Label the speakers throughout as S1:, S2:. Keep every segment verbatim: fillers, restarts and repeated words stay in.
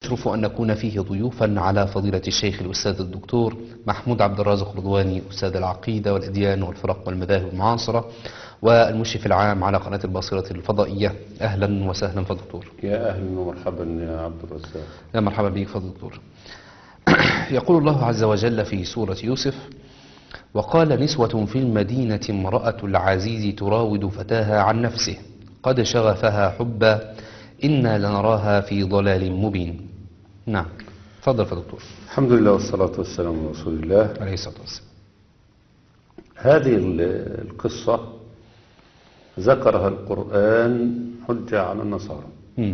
S1: يشرف أن نكون فيه ضيوفا على فضيلة الشيخ الأستاذ الدكتور محمود عبد الرازق رضواني، أستاذ العقيدة والأديان والفرق والمذاهب المعاصرة والمشرف العام على قناة البصيرة الفضائية. أهلا وسهلا فضل الدكتور.
S2: يا أهلا ومرحبا يا عبد الرزاق.
S1: يا مرحبا بك فضل الدكتور. يقول الله عز وجل في سورة يوسف: وقال نسوة في المدينة امرأة العزيز تراود فتاها عن نفسه قد شغفها حبا إنا لنراها في ضلال مبين. نعم، تفضل فضل الدكتور.
S2: الحمد لله والصلاة والسلام على رسول الله
S1: عليه الصلاة والسلام.
S2: هذه القصة ذكرها القرآن حجة على النصارى،
S1: مم.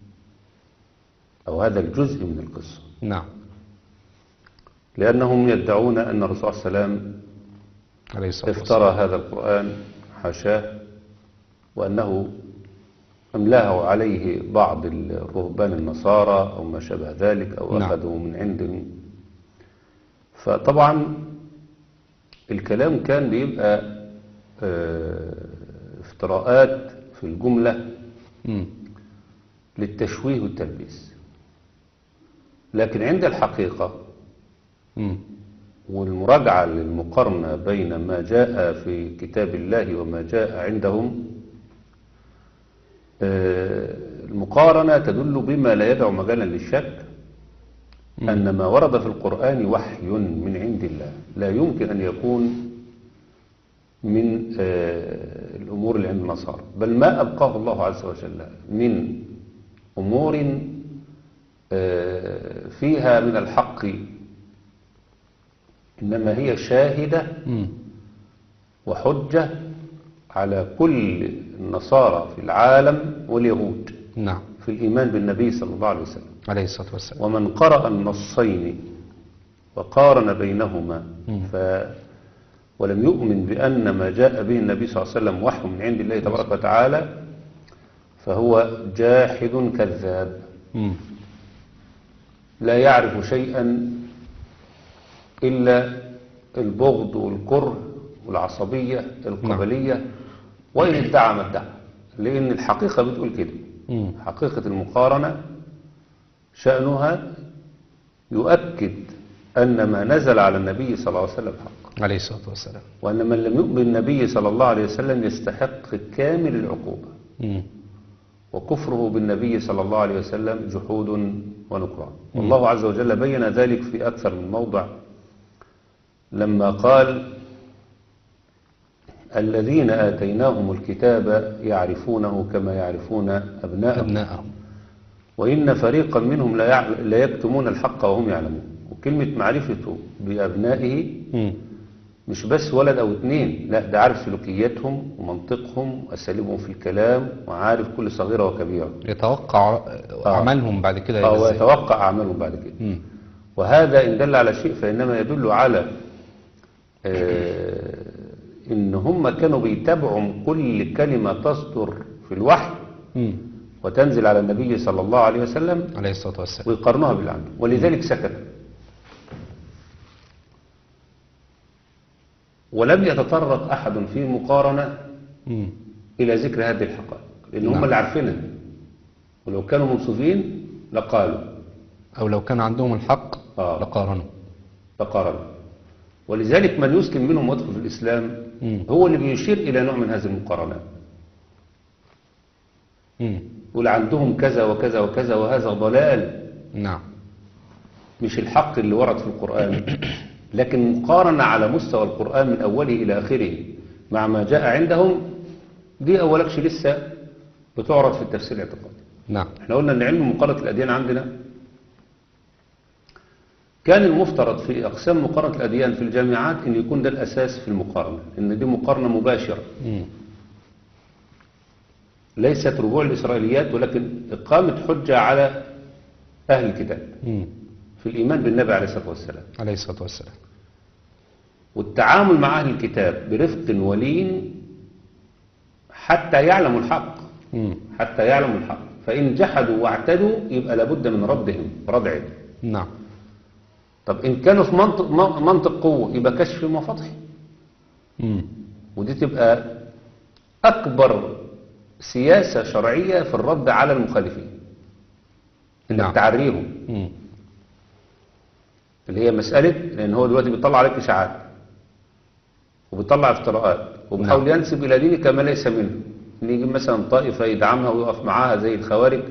S2: أو هذا الجزء من القصة،
S1: نعم،
S2: لأنهم يدعون أن الرسول صلى الله عليه وسلم
S1: عليه الصلاة والسلام
S2: افترى هذا القرآن، حاشاه، وأنه أملاه عليه بعض الرهبان النصارى أو ما شابه ذلك، أو
S1: نعم.
S2: أخذوا من عندهم. فطبعا الكلام كان بيبقى اه افتراءات في الجملة
S1: مم.
S2: للتشويه والتلبيس، لكن عند الحقيقة
S1: مم.
S2: والمراجعة للمقارنة بين ما جاء في كتاب الله وما جاء عندهم، المقارنة تدل بما لا يدع مجالا للشك أن ما ورد في القرآن وحي من عند الله، لا يمكن أن يكون من الأمور اللي عند النصارى، بل ما أبقاه الله عز وجل من أمور فيها من الحق إنما هي شاهدة وحجة على كل النصارى في العالم واليهود،
S1: نعم،
S2: في الإيمان بالنبي صلى الله عليه وسلم
S1: عليه الصلاة والسلام.
S2: ومن قرأ النصين وقارن بينهما ف ولم يؤمن بأن ما جاء به النبي صلى الله عليه وسلم وحي من عند الله تبارك وتعالى فهو جاحد كذاب،
S1: مم.
S2: لا يعرف شيئا إلا البغض والكره والعصبية القبلية، وإن ادعى ما ادعى، لأن الحقيقة بتقول كده.
S1: مم.
S2: حقيقة المقارنة شأنها يؤكد أن ما نزل على النبي صلى الله عليه وسلم حق،
S1: عليه الصلاة والسلام،
S2: وأن من لم يؤمن بالنبي صلى الله عليه وسلم يستحق كامل العقوبة،
S1: مم.
S2: وكفره بالنبي صلى الله عليه وسلم جحود ونكران. والله عز وجل بين ذلك في أكثر من موضع لما قال: الذين آتيناهم الكتاب يعرفونه كما يعرفون أبناءهم
S1: أبناءهم
S2: وإن فريقا منهم لا, يعل... لا يكتمون الحق وهم يعلمون. وكلمة معرفته بأبنائه
S1: مم.
S2: مش بس ولد أو اتنين، لا، ده عارف سلوكياتهم ومنطقهم وأساليبهم في الكلام، وعارف كل صغيرة وكبيرة،
S1: يتوقع أعمالهم بعد كده
S2: أو
S1: إزاي.
S2: يتوقع أعمالهم بعد كده.
S1: مم.
S2: وهذا إن دل على شيء فإنما يدل على آه إن هم كانوا بيتابعوا كل كلمة تصدر في الوحي
S1: مم.
S2: وتنزل على النبي صلى الله عليه وسلم
S1: عليه الصلاة والسلام،
S2: ويقارنوها باللي عنده، ولذلك سكت ولم يتطرق أحد في مقارنة
S1: مم.
S2: إلى ذكر هذه الحقائق، لأن هم
S1: نعم.
S2: اللي عارفينها، ولو كانوا منصفين لقالوا،
S1: أو لو كان عندهم الحق
S2: آه.
S1: لقارنوا
S2: لقارنوا. ولذلك من يسلم منهم ويدخل في الإسلام
S1: مم.
S2: هو اللي بيشير إلى نوع من هذه المقارنات،
S1: مم.
S2: يقول عندهم كذا وكذا وكذا وهذا ضلال،
S1: نعم،
S2: مش الحق اللي ورد في القرآن، لكن مقارنة على مستوى القرآن من أوله إلى آخره مع ما جاء عندهم، دي أولكش لسه بتعرض في التفسير الاعتقادي.
S1: نعم،
S2: احنا قلنا أن علم مقارنة الأديان عندنا كان المفترض في أقسام مقارنة الأديان في الجامعات أن يكون ده الأساس في المقارنة، أن دي مقارنة مباشرة،
S1: مم.
S2: ليست رجوع الإسرائيليات، ولكن إقامة حجة على أهل الكتاب
S1: مم.
S2: في الإيمان بالنبي عليه الصلاة والسلام،
S1: عليه الصلاة والسلام،
S2: والتعامل مع أهل الكتاب برفق ولين حتى يعلموا الحق،
S1: مم.
S2: حتى يعلموا الحق، فإن جحدوا واعتدوا يبقى لابد من ردهم ردع.
S1: نعم،
S2: طب إن كانوا في منطق, منطق قوة يبقى كشف وفتح،
S1: مم.
S2: ودي تبقى أكبر سياسة شرعية في الرد على المخالفين. انك
S1: نعم.
S2: تعريهم،
S1: مم.
S2: اللي هي مسألة، لأن هو دلوقتي بيطلع عليك إشاعات وبيطلع افتراءات وبيحاول
S1: نعم.
S2: ينسب إلى دينك ما ليس منه، إن يجيب مثلا طائفة يدعمها ويقف معاها زي الخوارج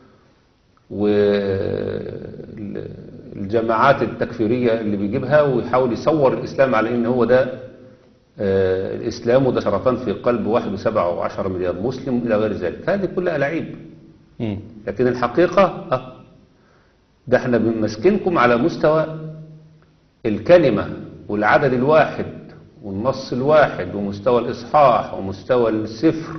S2: والجماعات التكفيرية اللي بيجيبها، ويحاول يصور الإسلام على إن هو ده آه، الإسلام، وده سرطان في قلب واحد وسبعة وعشرة مليار مسلم إلى غير ذلك. هذه كلها ألاعيب.
S1: مم.
S2: لكن الحقيقة آه، ده احنا بنمسكنكم على مستوى الكلمة والعدد الواحد والنص الواحد ومستوى الإصحاح ومستوى السفر،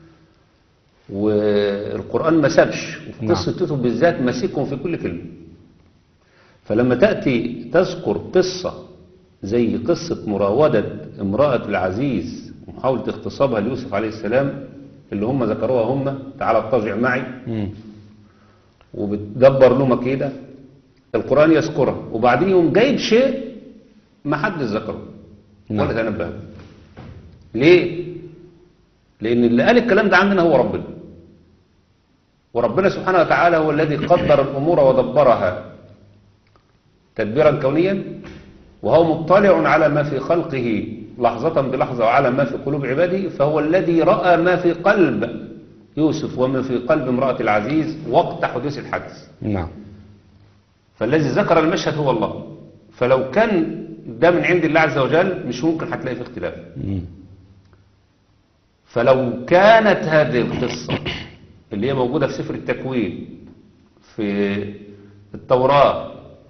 S2: والقرآن ما سابش، وفي
S1: نعم.
S2: قصة يوسف بالذات ماسكهم في كل كلمة. فلما تأتي تذكر قصة زي قصة مراودة امرأة العزيز ومحاولة اغتصابها ليوسف عليه السلام اللي هم ذكروها هم، تعالى اضطجع معي،
S1: مم.
S2: وبتدبر له مكيدة، القرآن يذكرها وبعدين يوم جايب شيء ما حد ذكره
S1: نعم.
S2: ولا تنبه. ليه؟ لأن اللي قال الكلام ده عندنا هو ربنا، وربنا سبحانه وتعالى هو الذي قدر الأمور ودبرها تدبيرا كونيا، وهو مطلع على ما في خلقه لحظة بلحظة وعلى ما في قلوب عباده، فهو الذي رأى ما في قلب يوسف وما في قلب امرأة العزيز وقت حدوث الحدث.
S1: نعم.
S2: فالذي ذكر المشهد هو الله. فلو كان ده من عند الله عز وجل مش ممكن هتلاقي فيه اختلاف.
S1: مم.
S2: فلو كانت هذه القصة اللي هي موجودة في سفر التكوين في التوراة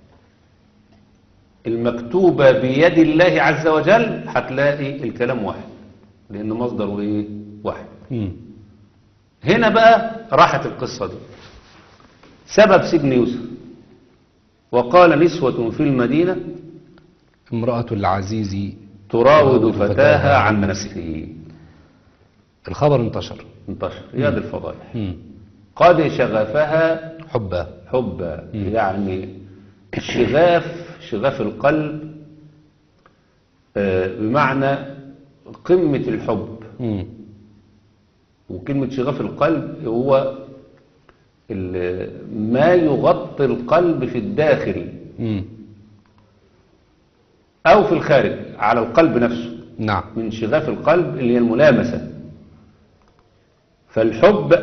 S2: المكتوبة بيد الله عز وجل هتلاقي الكلام واحد، لأن مصدره ايه؟ واحد.
S1: مم.
S2: هنا بقى راحت القصة دي. سبب سجن يوسف، وقال نسوة في المدينة
S1: امرأة العزيز
S2: تراود فتاها عن نفسه.
S1: الخبر انتشر.
S2: انتشر يا دي الفضائح.
S1: مم.
S2: قد شغفها
S1: حبا.
S2: حبا،
S1: مم.
S2: يعني شغاف شغاف القلب، آه، بمعنى قمة الحب.
S1: مم.
S2: وكلمة شغاف القلب هو ال- ما يغطي القلب في الداخل
S1: مم.
S2: أو في الخارج على القلب نفسه.
S1: نعم.
S2: من شغاف القلب اللي هي الملامسة. فالحب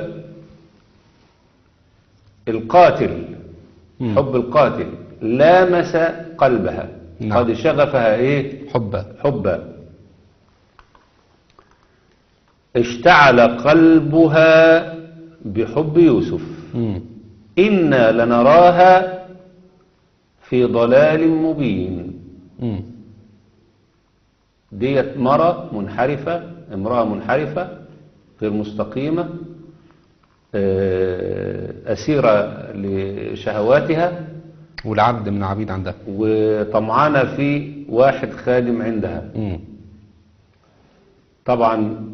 S2: القاتل،
S1: مم.
S2: حب القاتل لامس قلبها.
S1: نعم.
S2: قد شغفها ايه؟
S1: حبا.
S2: حبا. اشتعل قلبها بحب يوسف.
S1: مم.
S2: إنا لنراها في ضلال مبين.
S1: مم.
S2: ديت مرة منحرفة، امرأة منحرفة غير مستقيمة، آه، أسيرة لشهواتها،
S1: والعبد من عبيد عندها.
S2: وطمعانة في واحد خادم عندها.
S1: مم.
S2: طبعا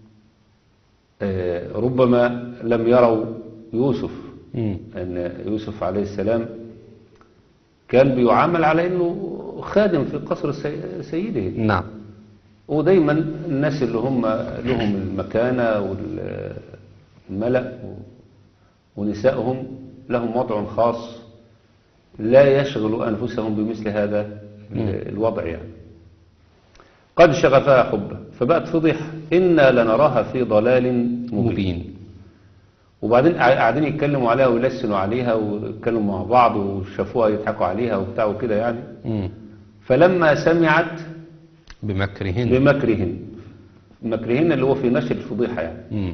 S2: آه، ربما لم يروا يوسف،
S1: مم.
S2: أن يوسف عليه السلام كان بيعامل على أنه خادم في قصر سي- سيده. نعم. ودايما الناس اللي هم لهم المكانة والملأ ونسائهم لهم وضع خاص لا يشغل أنفسهم بمثل هذا الوضع يعني. قد شغفها حبه فبقت فضيحة. إنا لنراها في ضلال مبين, مبين. وبعدين قاعدين يتكلموا عليها ويلسنوا عليها ويتكلموا مع بعض وشافوها يضحكوا عليها وبتاع وكده يعني.
S1: مم.
S2: فلما سمعت
S1: بمكرهن
S2: بمكرهن مكرهن اللي هو في نشر الفضيحة يعني.
S1: مم.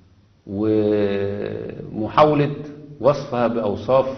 S2: ومحاولة وصفها بأوصاف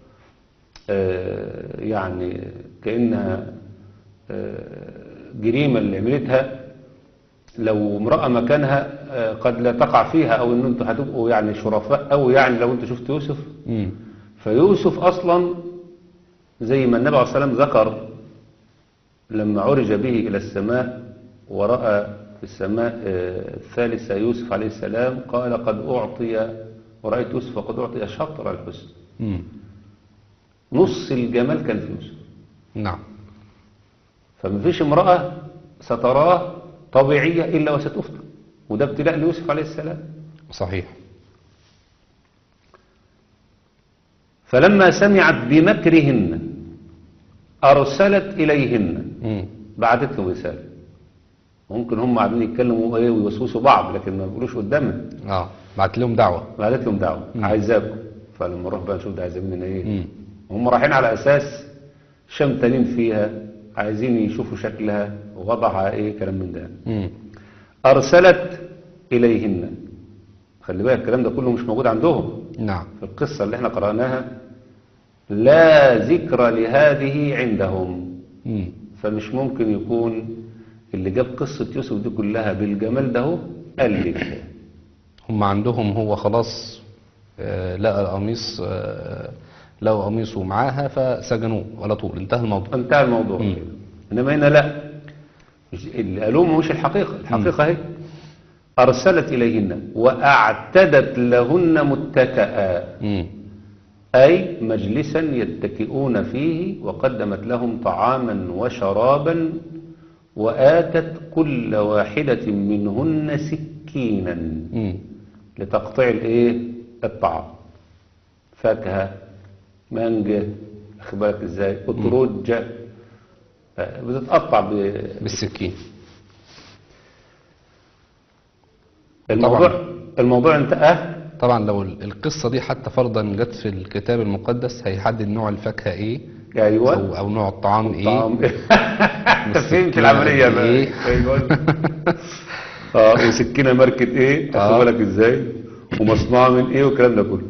S2: آه يعني كأنها آه جريمة اللي عملتها لو امرأة مكانها آه قد لا تقع فيها، أو أن أنتوا هتبقوا يعني شرفاء أو يعني لو أنتوا شفت يوسف.
S1: مم.
S2: فيوسف أصلا زي ما النبي عليه الصلاة والسلام ذكر لما عرج به إلى السماء ورأى في السماء الثالثة يوسف عليه السلام قال قد أعطي ورأيت يوسف وقد أعطي شطر الحسن.
S1: مم.
S2: نص الجمال كان في يوسف.
S1: نعم.
S2: فما فيش امرأة ستراه طبيعية إلا وستفتن، وده ابتلاء ليوسف عليه السلام.
S1: صحيح.
S2: فلما سمعت بمكرهن أرسلت إليهن،
S1: مم.
S2: بعتت له رسالة. ممكن هم قاعدين يتكلموا ايه ويوسوسوا بعض لكن ما بيقولوش قدامنا.
S1: اه بعت لهم دعوة.
S2: بعتت لهم دعوة
S1: مم.
S2: عايزاكم. فلما نروح بقى نشوف ده عايزين مننا ايه.
S1: مم.
S2: هم رايحين على أساس شمتانين فيها، عايزين يشوفوا شكلها ووضعها ايه كلام من ده.
S1: مم.
S2: أرسلت إليهن. خلي بالك الكلام ده كله مش موجود عندهم
S1: نعم.
S2: في القصة اللي احنا قرأناها. لا ذكر لهذه عندهم.
S1: مم.
S2: فمش ممكن يكون اللي جاب قصة يوسف دي كلها بالجمال ده هو ألف.
S1: هم عندهم هو خلاص آه، لقى القميص آه، لقوا قميصه معاها فسجنوه على طول، انتهى الموضوع.
S2: انتهى الموضوع
S1: مم.
S2: كده. إنما هنا لا، مش- اللي قالوه مش الحقيقة. الحقيقة هي أرسلت إليهن وأعتدت لهن متكئا،
S1: مم.
S2: أي مجلسا يتكئون فيه، وقدمت لهم طعاما وشرابا، وآتت كل واحدة منهن سكينا
S1: مم.
S2: لتقطيع الايه الطعام. فاكهة، مانجا، واخد بالك ازاي، اترج، آه، بتتقطع ب...
S1: بالسكين.
S2: الموضوع
S1: طبعاً.
S2: الموضوع انتهى.
S1: طبعا لو ال- القصة دي حتى فرضا جت في الكتاب المقدس هيحدد نوع الفاكهة ايه
S2: ايوه
S1: او, أو نوع الطعام ايه.
S2: طعام انت فهمت
S1: والسكينة
S2: العملية
S1: قد
S2: بقى.
S1: إيه؟
S2: ايوه اه وسكينة ماركة ايه،
S1: آه.
S2: واخد بالك ازاي، ومصنوعة من ايه والكلام ده كله.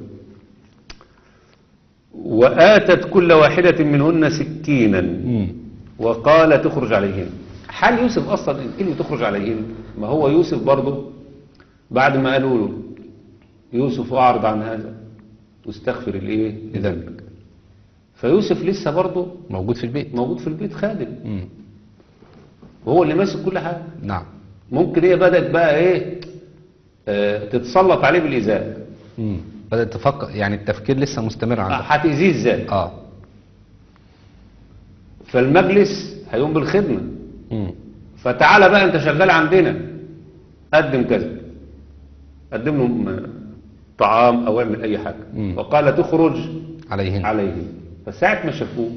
S2: وآتت كل واحدة منهن سكينا
S1: مم.
S2: وقال تخرج عليهن. حال يوسف أصلا كلمة تخرج عليهن، ما هو يوسف برضه بعد ما قالوا له يوسف أعرض عن هذا واستغفر الإيه لذنبك، فيوسف لسه برضه
S1: موجود في البيت.
S2: موجود في البيت خادم،
S1: مم.
S2: وهو اللي ماسك كل حاجة.
S1: نعم.
S2: ممكن هي بدأت بقى إيه آه تتسلط عليه بالإيذاء.
S1: مم. بدأت تفكر، يعني التفكير لسه مستمر
S2: آه،
S1: عندها.
S2: هتأذيه إزاي؟
S1: اه.
S2: فالمجلس هيقوم بالخدمة.
S1: مم.
S2: فتعالى بقى انت شغال عندنا، قدم كذا، قدم لهم طعام او اعمل اي حاجة.
S1: مم.
S2: وقال تخرج
S1: عليهن.
S2: عليهم. فساعة ما شافوه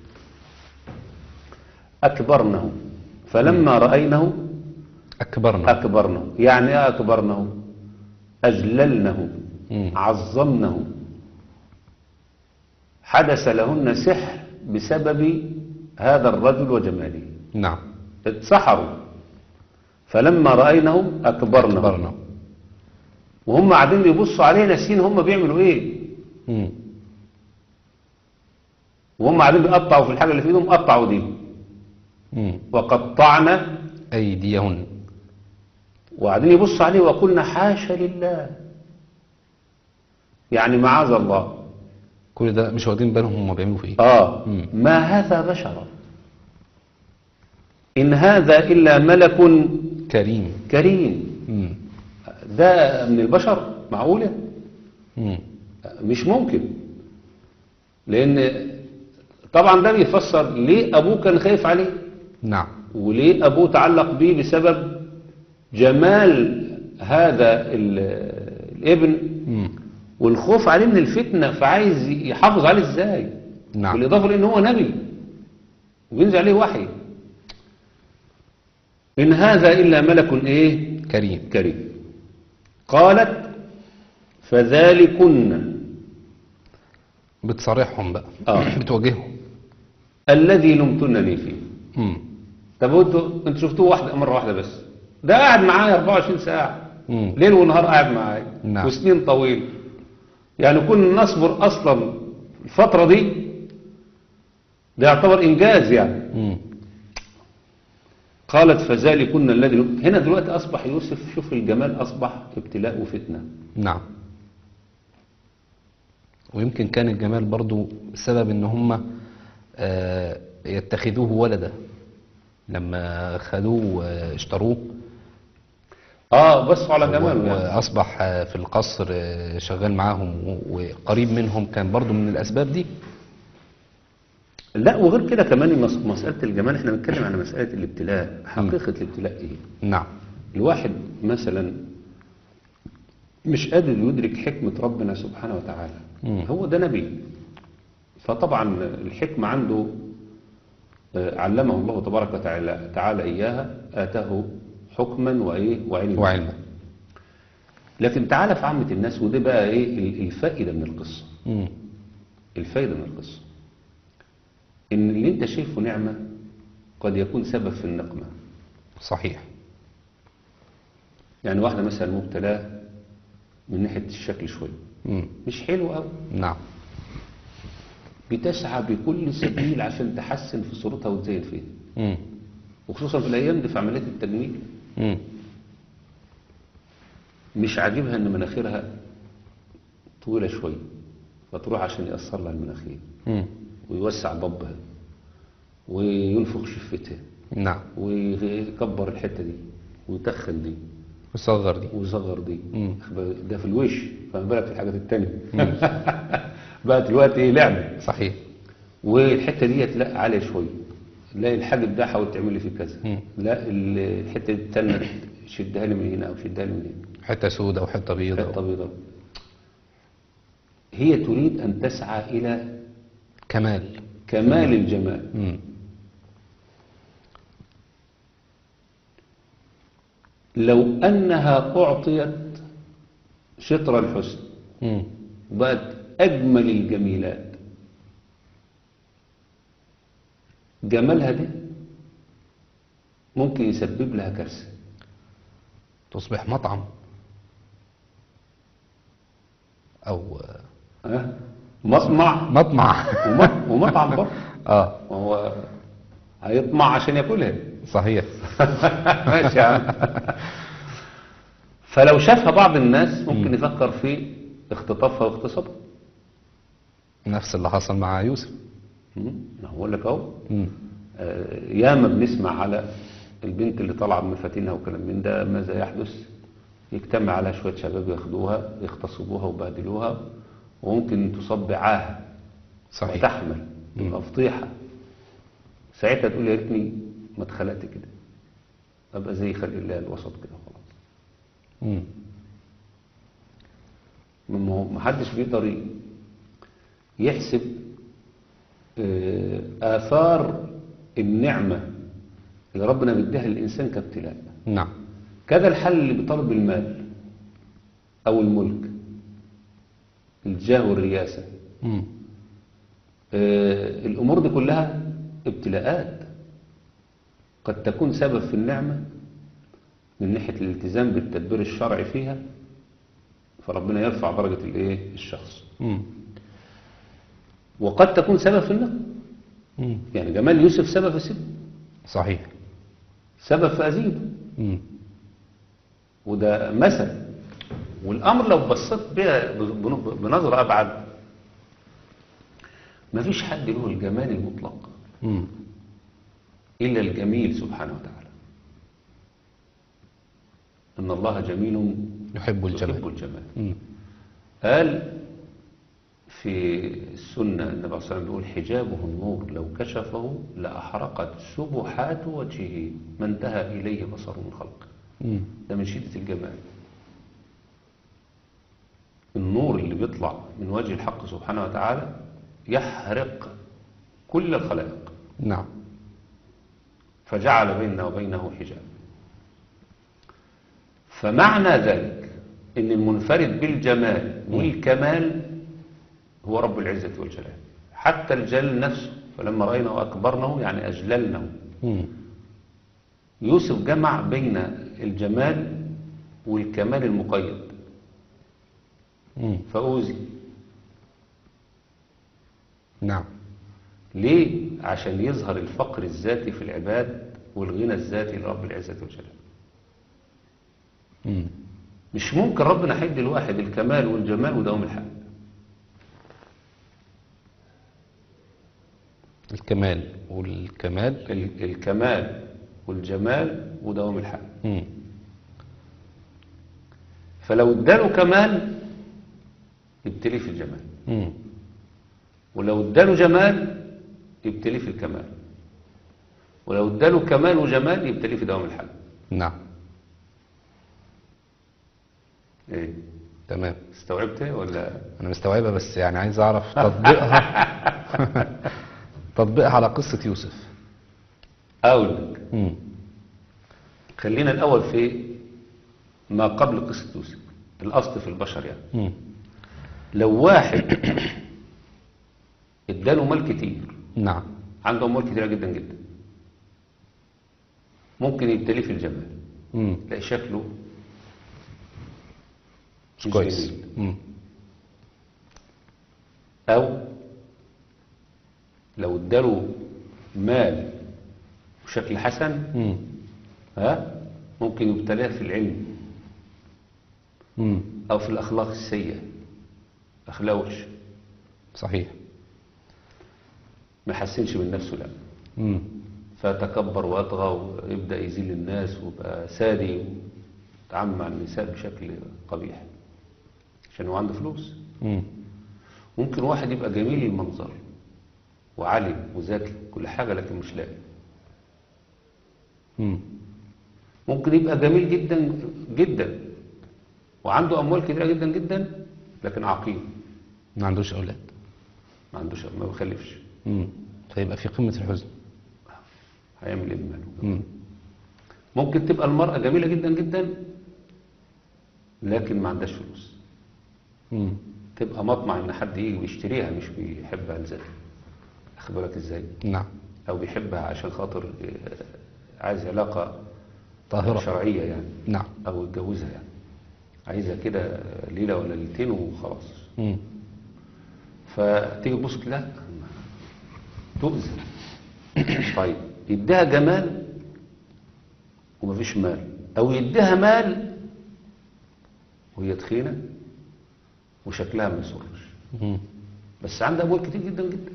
S2: اكبرنه، فلما رأينه
S1: أكبرنا.
S2: اكبرنه. يعني ايه اكبرنه؟ اجللنه،
S1: مم.
S2: عظمنه. حدث لهن سحر بسبب هذا الرجل وجماله،
S1: نعم.
S2: اتسحروا. فلما رأينه أكبرنه.
S1: أكبرنا.
S2: وهم قاعدين بيبصوا عليه ناسين هم بيعملوا ايه،
S1: مم.
S2: وهم قاعدين بيقطعوا في الحاجة اللي في ايدهم، قطعوا دي.
S1: مم.
S2: وقطعنا
S1: أيديهن.
S2: وقاعدين يبصوا عليه وقلنا حاشا لله، يعني معاذ الله.
S1: كل ده مش واخدين بالهم هم بيعملوا في ايه.
S2: اه
S1: مم.
S2: ما هذا بشرا إن هذا إلا ملك
S1: كريم.
S2: كريم.
S1: مم.
S2: ده من البشر؟ معقولة؟
S1: مم.
S2: مش ممكن. لأن طبعا ده بيفسر ليه أبوه كان خايف عليه،
S1: نعم.
S2: وليه أبوه تعلق بيه بسبب جمال هذا ال- الابن
S1: مم.
S2: والخوف عليه من الفتنة، فعايز يحافظ عليه ازاي.
S1: نعم.
S2: بالإضافة لأنه هو نبي وبينزل عليه وحي. إن هذا إلا ملك إيه
S1: كريم.
S2: كريم. قالت فذلكن
S1: بتصارحهم بقى.
S2: آه.
S1: بتواجههم.
S2: الذي لمتنني فيه.
S1: مم.
S2: طب انتوا انتوا شفتوه واحدة مرة واحدة بس، ده قاعد معايا أربعة وعشرين ساعة،
S1: مم.
S2: ليل ونهار قاعد معايا.
S1: نعم.
S2: وسنين طويلة. يعني كنا نصبر أصلا الفترة دي، ده يعتبر إنجاز يعني.
S1: مم.
S2: قالت فذلكن الذي لم- هنا دلوقتي أصبح يوسف، شوف الجمال، أصبح ابتلاء وفتنة.
S1: نعم. ويمكن كان الجمال برضو سبب ان هم آه، يتخذوه ولدا لما خدوه واشتروه.
S2: آه بصوا على جماله يعني.
S1: واصبح آه، في القصر آه، شغال معاهم و- وقريب منهم، كان برضو من الاسباب دي.
S2: لا وغير كده كمان مس- مسألة الجمال، احنا بنتكلم عن مسألة الابتلاء. حقيقة الابتلاء ايه؟
S1: نعم.
S2: الواحد مثلا مش قادر يدرك حكمة ربنا سبحانه وتعالى.
S1: مم.
S2: هو ده نبي فطبعا الحكمة عنده آه، علمه الله تبارك وتعالى تعالى إياها، آتاه حكما وإيه وعلما.
S1: وعلما.
S2: لكن تعالى في عامة الناس، وده بقى إيه ال- الفائدة من القصة.
S1: مم.
S2: الفائدة من القصة إن اللي أنت شايفه نعمة قد يكون سبب في النقمة.
S1: صحيح.
S2: يعني واحدة مثلا مبتلاة من ناحية الشكل شوية،
S1: مم.
S2: مش حلو قوي،
S1: نعم.
S2: بتسعى بكل سبيل عشان تحسن في صورتها وتزين فيها،
S1: مم.
S2: وخصوصا في الأيام دي في عمليات التجميل.
S1: مم.
S2: مش عاجبها إن مناخيرها طويلة شوية، فتروح عشان يقصر لها المناخير
S1: مم.
S2: ويوسع ضبها وينفخ شفتها
S1: نعم.
S2: ويكبر الحتة دي ويتخن دي
S1: وصغر دي.
S2: ويصغر دي.
S1: مم.
S2: ده في الوش، فما بالك في الحاجات التانية. بقت دلوقتي ايه لعبة.
S1: صحيح.
S2: والحتة دي لا عالية شوية، لا الحاجب ده حاول تعمل لي فيه كذا،
S1: مم.
S2: لا الحتة التانية شدها لي من هنا او شدها لي من هنا،
S1: حتة سودة وحتة بيضة.
S2: حتة بيضاء. هي تريد ان تسعى الى
S1: كمال.
S2: كمال الجمال.
S1: مم.
S2: لو انها اعطيت شطر الحسن
S1: مم.
S2: وبقت اجمل الجميلات، جمالها ده ممكن يسبب لها كارثة.
S1: تصبح مطعم أو
S2: ها؟ مطمع
S1: مطمع.
S2: ومط- ومطعم برضه.
S1: اه
S2: هو هيطمع عشان ياكلها.
S1: صحيح.
S2: ماشي يا عم. فلو شافها بعض الناس ممكن يفكر في اختطافها واغتصابها.
S1: نفس اللي حصل مع يوسف.
S2: مم. هقول لك اهو.
S1: مم.
S2: آه، ياما بنسمع على البنت اللي طالعه من فاتنها وكلام من ده، ماذا يحدث؟ يجتمع عليها شويه شباب ياخدوها يغتصبوها ويبهدلوها، وممكن تصاب بعاهه
S1: صحيح.
S2: وتحمل تبقى فضيحه. ساعتها تقول يا ريتني ما اتخلقت كده، ابقى زي خلق الله الوسط كده خلاص.
S1: مم.
S2: ما هو محدش بيقدر يحسب آه، آثار النعمة اللي ربنا بيديها للإنسان كابتلاء.
S1: نعم.
S2: كذا الحل اللي بيطالب المال أو الملك، الجاه والرياسة،
S1: مم.
S2: آه، الأمور دي كلها ابتلاءات قد تكون سبب في النعمة من ناحية الالتزام بالتدبير الشرعي فيها، فربنا يرفع درجة الايه الشخص،
S1: مم.
S2: وقد تكون سبب في النقم.
S1: مم.
S2: يعني جمال يوسف سبب في السجن،
S1: صحيح.
S2: سبب في أزيده،
S1: مم.
S2: وده مثل. والأمر لو بصيت بها بنظرة أبعد، مفيش حد له الجمال المطلق
S1: مم.
S2: إلا الجميل سبحانه وتعالى. إن الله جميل
S1: يحب الجمال.
S2: يحب الجمال.
S1: مم.
S2: قال في السنة النبي صلى الله عليه وسلم بيقول حجابه النور لو كشفه لأحرقت سبحات وجهه ما انتهى إليه بصر من خلقه.
S1: مم.
S2: ده من شدة الجمال. النور اللي بيطلع من وجه الحق سبحانه وتعالى يحرق كل الخلائق،
S1: نعم.
S2: فجعل بيننا وبينه حجاب. فمعنى ذلك ان المنفرد بالجمال والكمال هو رب العزة والجلال. حتى الجلال نفسه، فلما رأيناه أكبرناه يعني أجللناه.
S1: مم.
S2: يوسف جمع بين الجمال والكمال المقيد
S1: مم.
S2: فأوزي.
S1: نعم.
S2: ليه؟ عشان يظهر الفقر الذاتي في العباد والغنى الذاتي لرب العزة والجلال.
S1: مم.
S2: مش ممكن ربنا هيدي الواحد الكمال والجمال ودوام الحق.
S1: الكمال والكمال.
S2: ال- الكمال والجمال ودوام الحق.
S1: مم.
S2: فلو اداله كمال يبتليه في الجمال،
S1: مم.
S2: ولو اداله جمال يبتليه في الكمال، ولو اداله كمال وجمال يبتليه في دوام الحق.
S1: نعم.
S2: ايه
S1: تمام.
S2: استوعبت ولا؟
S1: انا مستوعبها، بس يعني عايز اعرف تطبيقها. تطبيقها على قصة يوسف.
S2: اقول لك،
S1: مم.
S2: خلينا الاول في ما قبل قصة يوسف، الاصل في البشر يعني.
S1: مم.
S2: لو واحد اداله مال كتير،
S1: نعم.
S2: عنده اموال كتيرة جدا جدا، ممكن يبتليه في الجمال،
S1: مم.
S2: تلاقي شكله
S1: مش كويس.
S2: جميل.
S1: مم.
S2: او لو اداله مال بشكل حسن،
S1: مم.
S2: ها ممكن يبتلاه في العلم
S1: مم.
S2: او في الاخلاق السيئة، اخلاق وحش،
S1: صحيح.
S2: ما يحسنش من نفسه، لا،
S1: مم.
S2: فتكبر واطغى ويبدأ يذل الناس ويبقى سادي ويتعامل مع النساء بشكل قبيح عشان هو عنده فلوس.
S1: مم.
S2: ممكن واحد يبقى جميل المنظر وعالم وذكي كل حاجة لكن مش لاقي.
S1: مم.
S2: ممكن يبقى جميل جدا جدا وعنده أموال كتيرة جدا جدا لكن عقيم،
S1: ما عندوش اولاد.
S2: ما عندوش، ما بيخلفش.
S1: مم. فيبقى في قمة الحزن.
S2: هيعمل ايه بماله؟
S1: مم.
S2: ممكن تبقى المرأة جميلة جدا جدا لكن ما عندهاش فلوس،
S1: مم.
S2: تبقى مطمع ان حد يجي ويشتريها، مش بيحبها لذاتها. اخد بالك ازاي؟
S1: نعم.
S2: او بيحبها عشان خاطر آه، عايز علاقة
S1: طاهرة.
S2: شرعية يعني،
S1: نعم.
S2: او يتجوزها يعني، عايزها كده ليلة ولا ليلتين وخلاص.
S1: مم.
S2: فتيجي تبص لا، تؤذي. طيب يديها جمال ومفيش مال، او يديها مال وهي تخينة وشكلها ما يسرش،
S1: مم.
S2: بس عندها اموال كتير جدا جدا،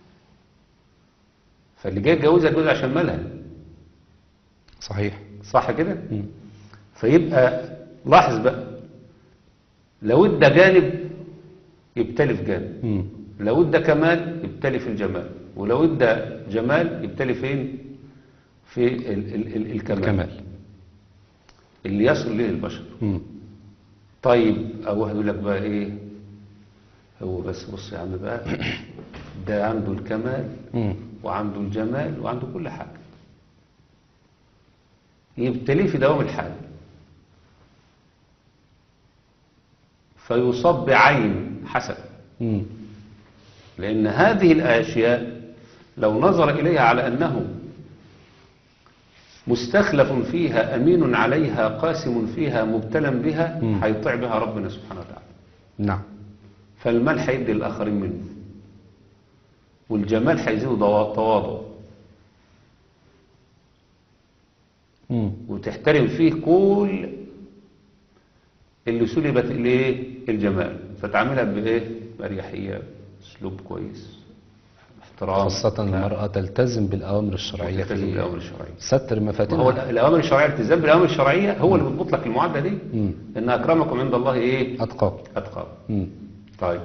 S2: فاللي جاي يتجوزها يتجوزها عشان مالها.
S1: صحيح.
S2: صح كده؟
S1: مم.
S2: فيبقى لاحظ بقى، لو ادى جانب يبتلي في جانب،
S1: مم.
S2: لو ادى كمال يبتلي في الجمال، ولو ادى جمال يبتلي فين؟ في ال ال ال الكمال.
S1: الكمال.
S2: اللي يصل له البشر.
S1: مم.
S2: طيب او واحد يقول لك بقى ايه، هو بس بص يا عم بقى، ده عنده الكمال
S1: مم.
S2: وعنده الجمال وعنده كل حاجة، يبتليه في دوام الحال فيصاب بعين حسد.
S1: مم.
S2: لأن هذه الأشياء لو نظر إليها على أنه مستخلف فيها أمين عليها قاسم فيها مبتلى بها،
S1: مم.
S2: هيطيع بها ربنا سبحانه وتعالى.
S1: نعم.
S2: فالمال هيدي الآخرين منه، والجمال هيزيد تواضع،
S1: مم.
S2: وتحترم فيه كل اللي سلبت إليه الجمال، فتعاملها بإيه؟ بأريحية، أسلوب كويس، احترام.
S1: خاصة المرأة تلتزم بالأوامر الشرعية
S2: تلتزم
S1: في
S2: بالأوامر الشرعية.
S1: ستر
S2: ما هو
S1: مفاتنها.
S2: الأوامر الشرعية، الالتزام بالأوامر الشرعية هو اللي بيضبط لك المعادلة دي.
S1: مم.
S2: إن أكرمكم عند الله إيه؟
S1: أتقى.
S2: أتقى.
S1: مم.
S2: طيب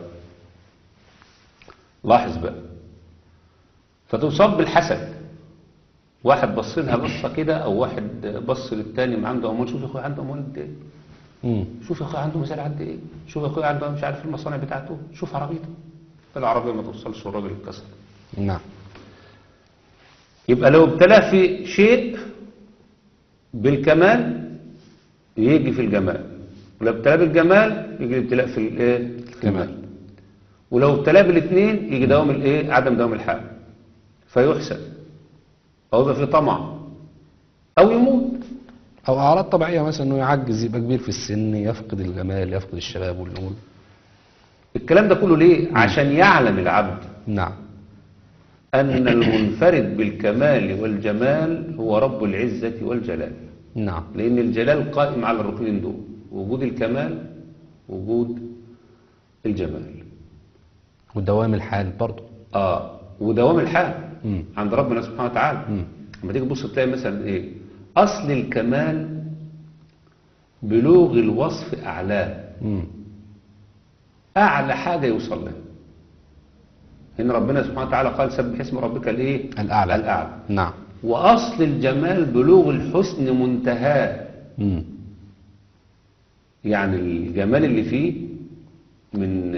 S2: لاحظ بقى، فتصاب بالحسد. واحد بص لها بصة كده، أو واحد بص للتاني ما عنده أموال، شوف يا أخويا عنده أموال قد إيه،
S1: مم.
S2: شوف يا أخويا عنده مزارع قد إيه، شوف يا أخويا عنده مش عارف المصانع بتاعته، شوف عربيته، العربية ما توصلش والراجل اتكسر.
S1: نعم.
S2: يبقى لو ابتلاه في شيء بالكمال يجي في الجمال، ولو ابتلاه بالجمال يجي الابتلاء في الايه؟ الكمال. ولو ابتلاه بالاثنين يجي دوام الايه؟ عدم دوام الحال، فيحسن او يبقى في طمع او يموت.
S1: أو أعراض طبيعية، مثلا إنه يعجز، يبقى كبير في السن، يفقد الجمال، يفقد الشباب والنمو.
S2: الكلام ده كله ليه؟ عشان يعلم العبد
S1: نعم.
S2: أن المنفرد بالكمال والجمال هو رب العزة والجلال.
S1: نعم.
S2: لأن الجلال قائم على الركنين دول، وجود الكمال وجود الجمال.
S1: ودوام الحال برضه.
S2: آه ودوام الحال
S1: مم.
S2: عند ربنا سبحانه وتعالى.
S1: مم.
S2: لما تيجي تبص تلاقي مثلا إيه؟ أصل الكمال بلوغ الوصف أعلاه،
S1: مم.
S2: أعلى حاجة يوصل لها. إن ربنا سبحانه وتعالى قال سبح اسم ربك الإيه؟
S1: الأعلى.
S2: الأعلى.
S1: نعم.
S2: وأصل الجمال بلوغ الحسن منتهاه.
S1: مم.
S2: يعني الجمال اللي فيه من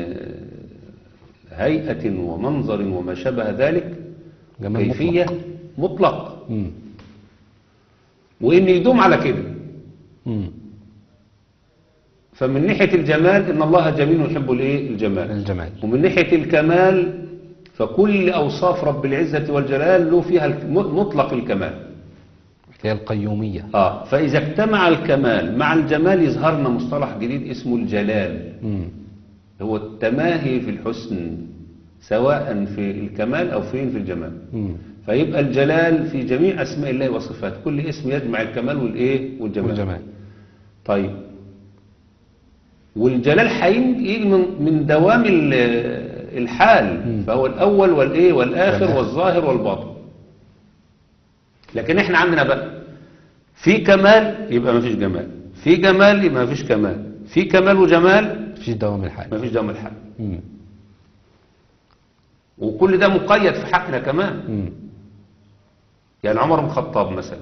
S2: هيئة ومنظر وما شابه ذلك
S1: جمال
S2: كيفية
S1: مطلق.
S2: مطلق
S1: مم.
S2: وإن يدوم على كده.
S1: مم.
S2: فمن ناحية الجمال إن الله جميل يحب الإيه؟ الجمال.
S1: الجمال.
S2: ومن ناحية الكمال فكل أوصاف رب العزة والجلال له فيها الك- مطلق الكمال.
S1: هي القيومية.
S2: آه فإذا اجتمع الكمال مع الجمال يظهر لنا مصطلح جديد اسمه الجلال.
S1: مم.
S2: هو التماهي في الحسن سواء في الكمال أو فين في الجمال.
S1: مم.
S2: فيبقى الجلال في جميع أسماء الله وصفاته، كل اسم يجمع الكمال والإيه؟ والجمال.
S1: والجمال.
S2: طيب والجلال هيجي من من دوام ال- الحال.
S1: مم.
S2: فهو الأول والإيه والآخر
S1: والآخر.
S2: والظاهر والباطن. لكن احنا عندنا بقى في كمال يبقى ما فيش جمال، في جمال يبقى ما فيش كمال، في كمال وجمال
S1: في دوام الحال.
S2: ما فيش دوام الحال.
S1: مم.
S2: وكل ده مقيد في حقنا كمان.
S1: مم.
S2: يعني عمر بن الخطاب مثلا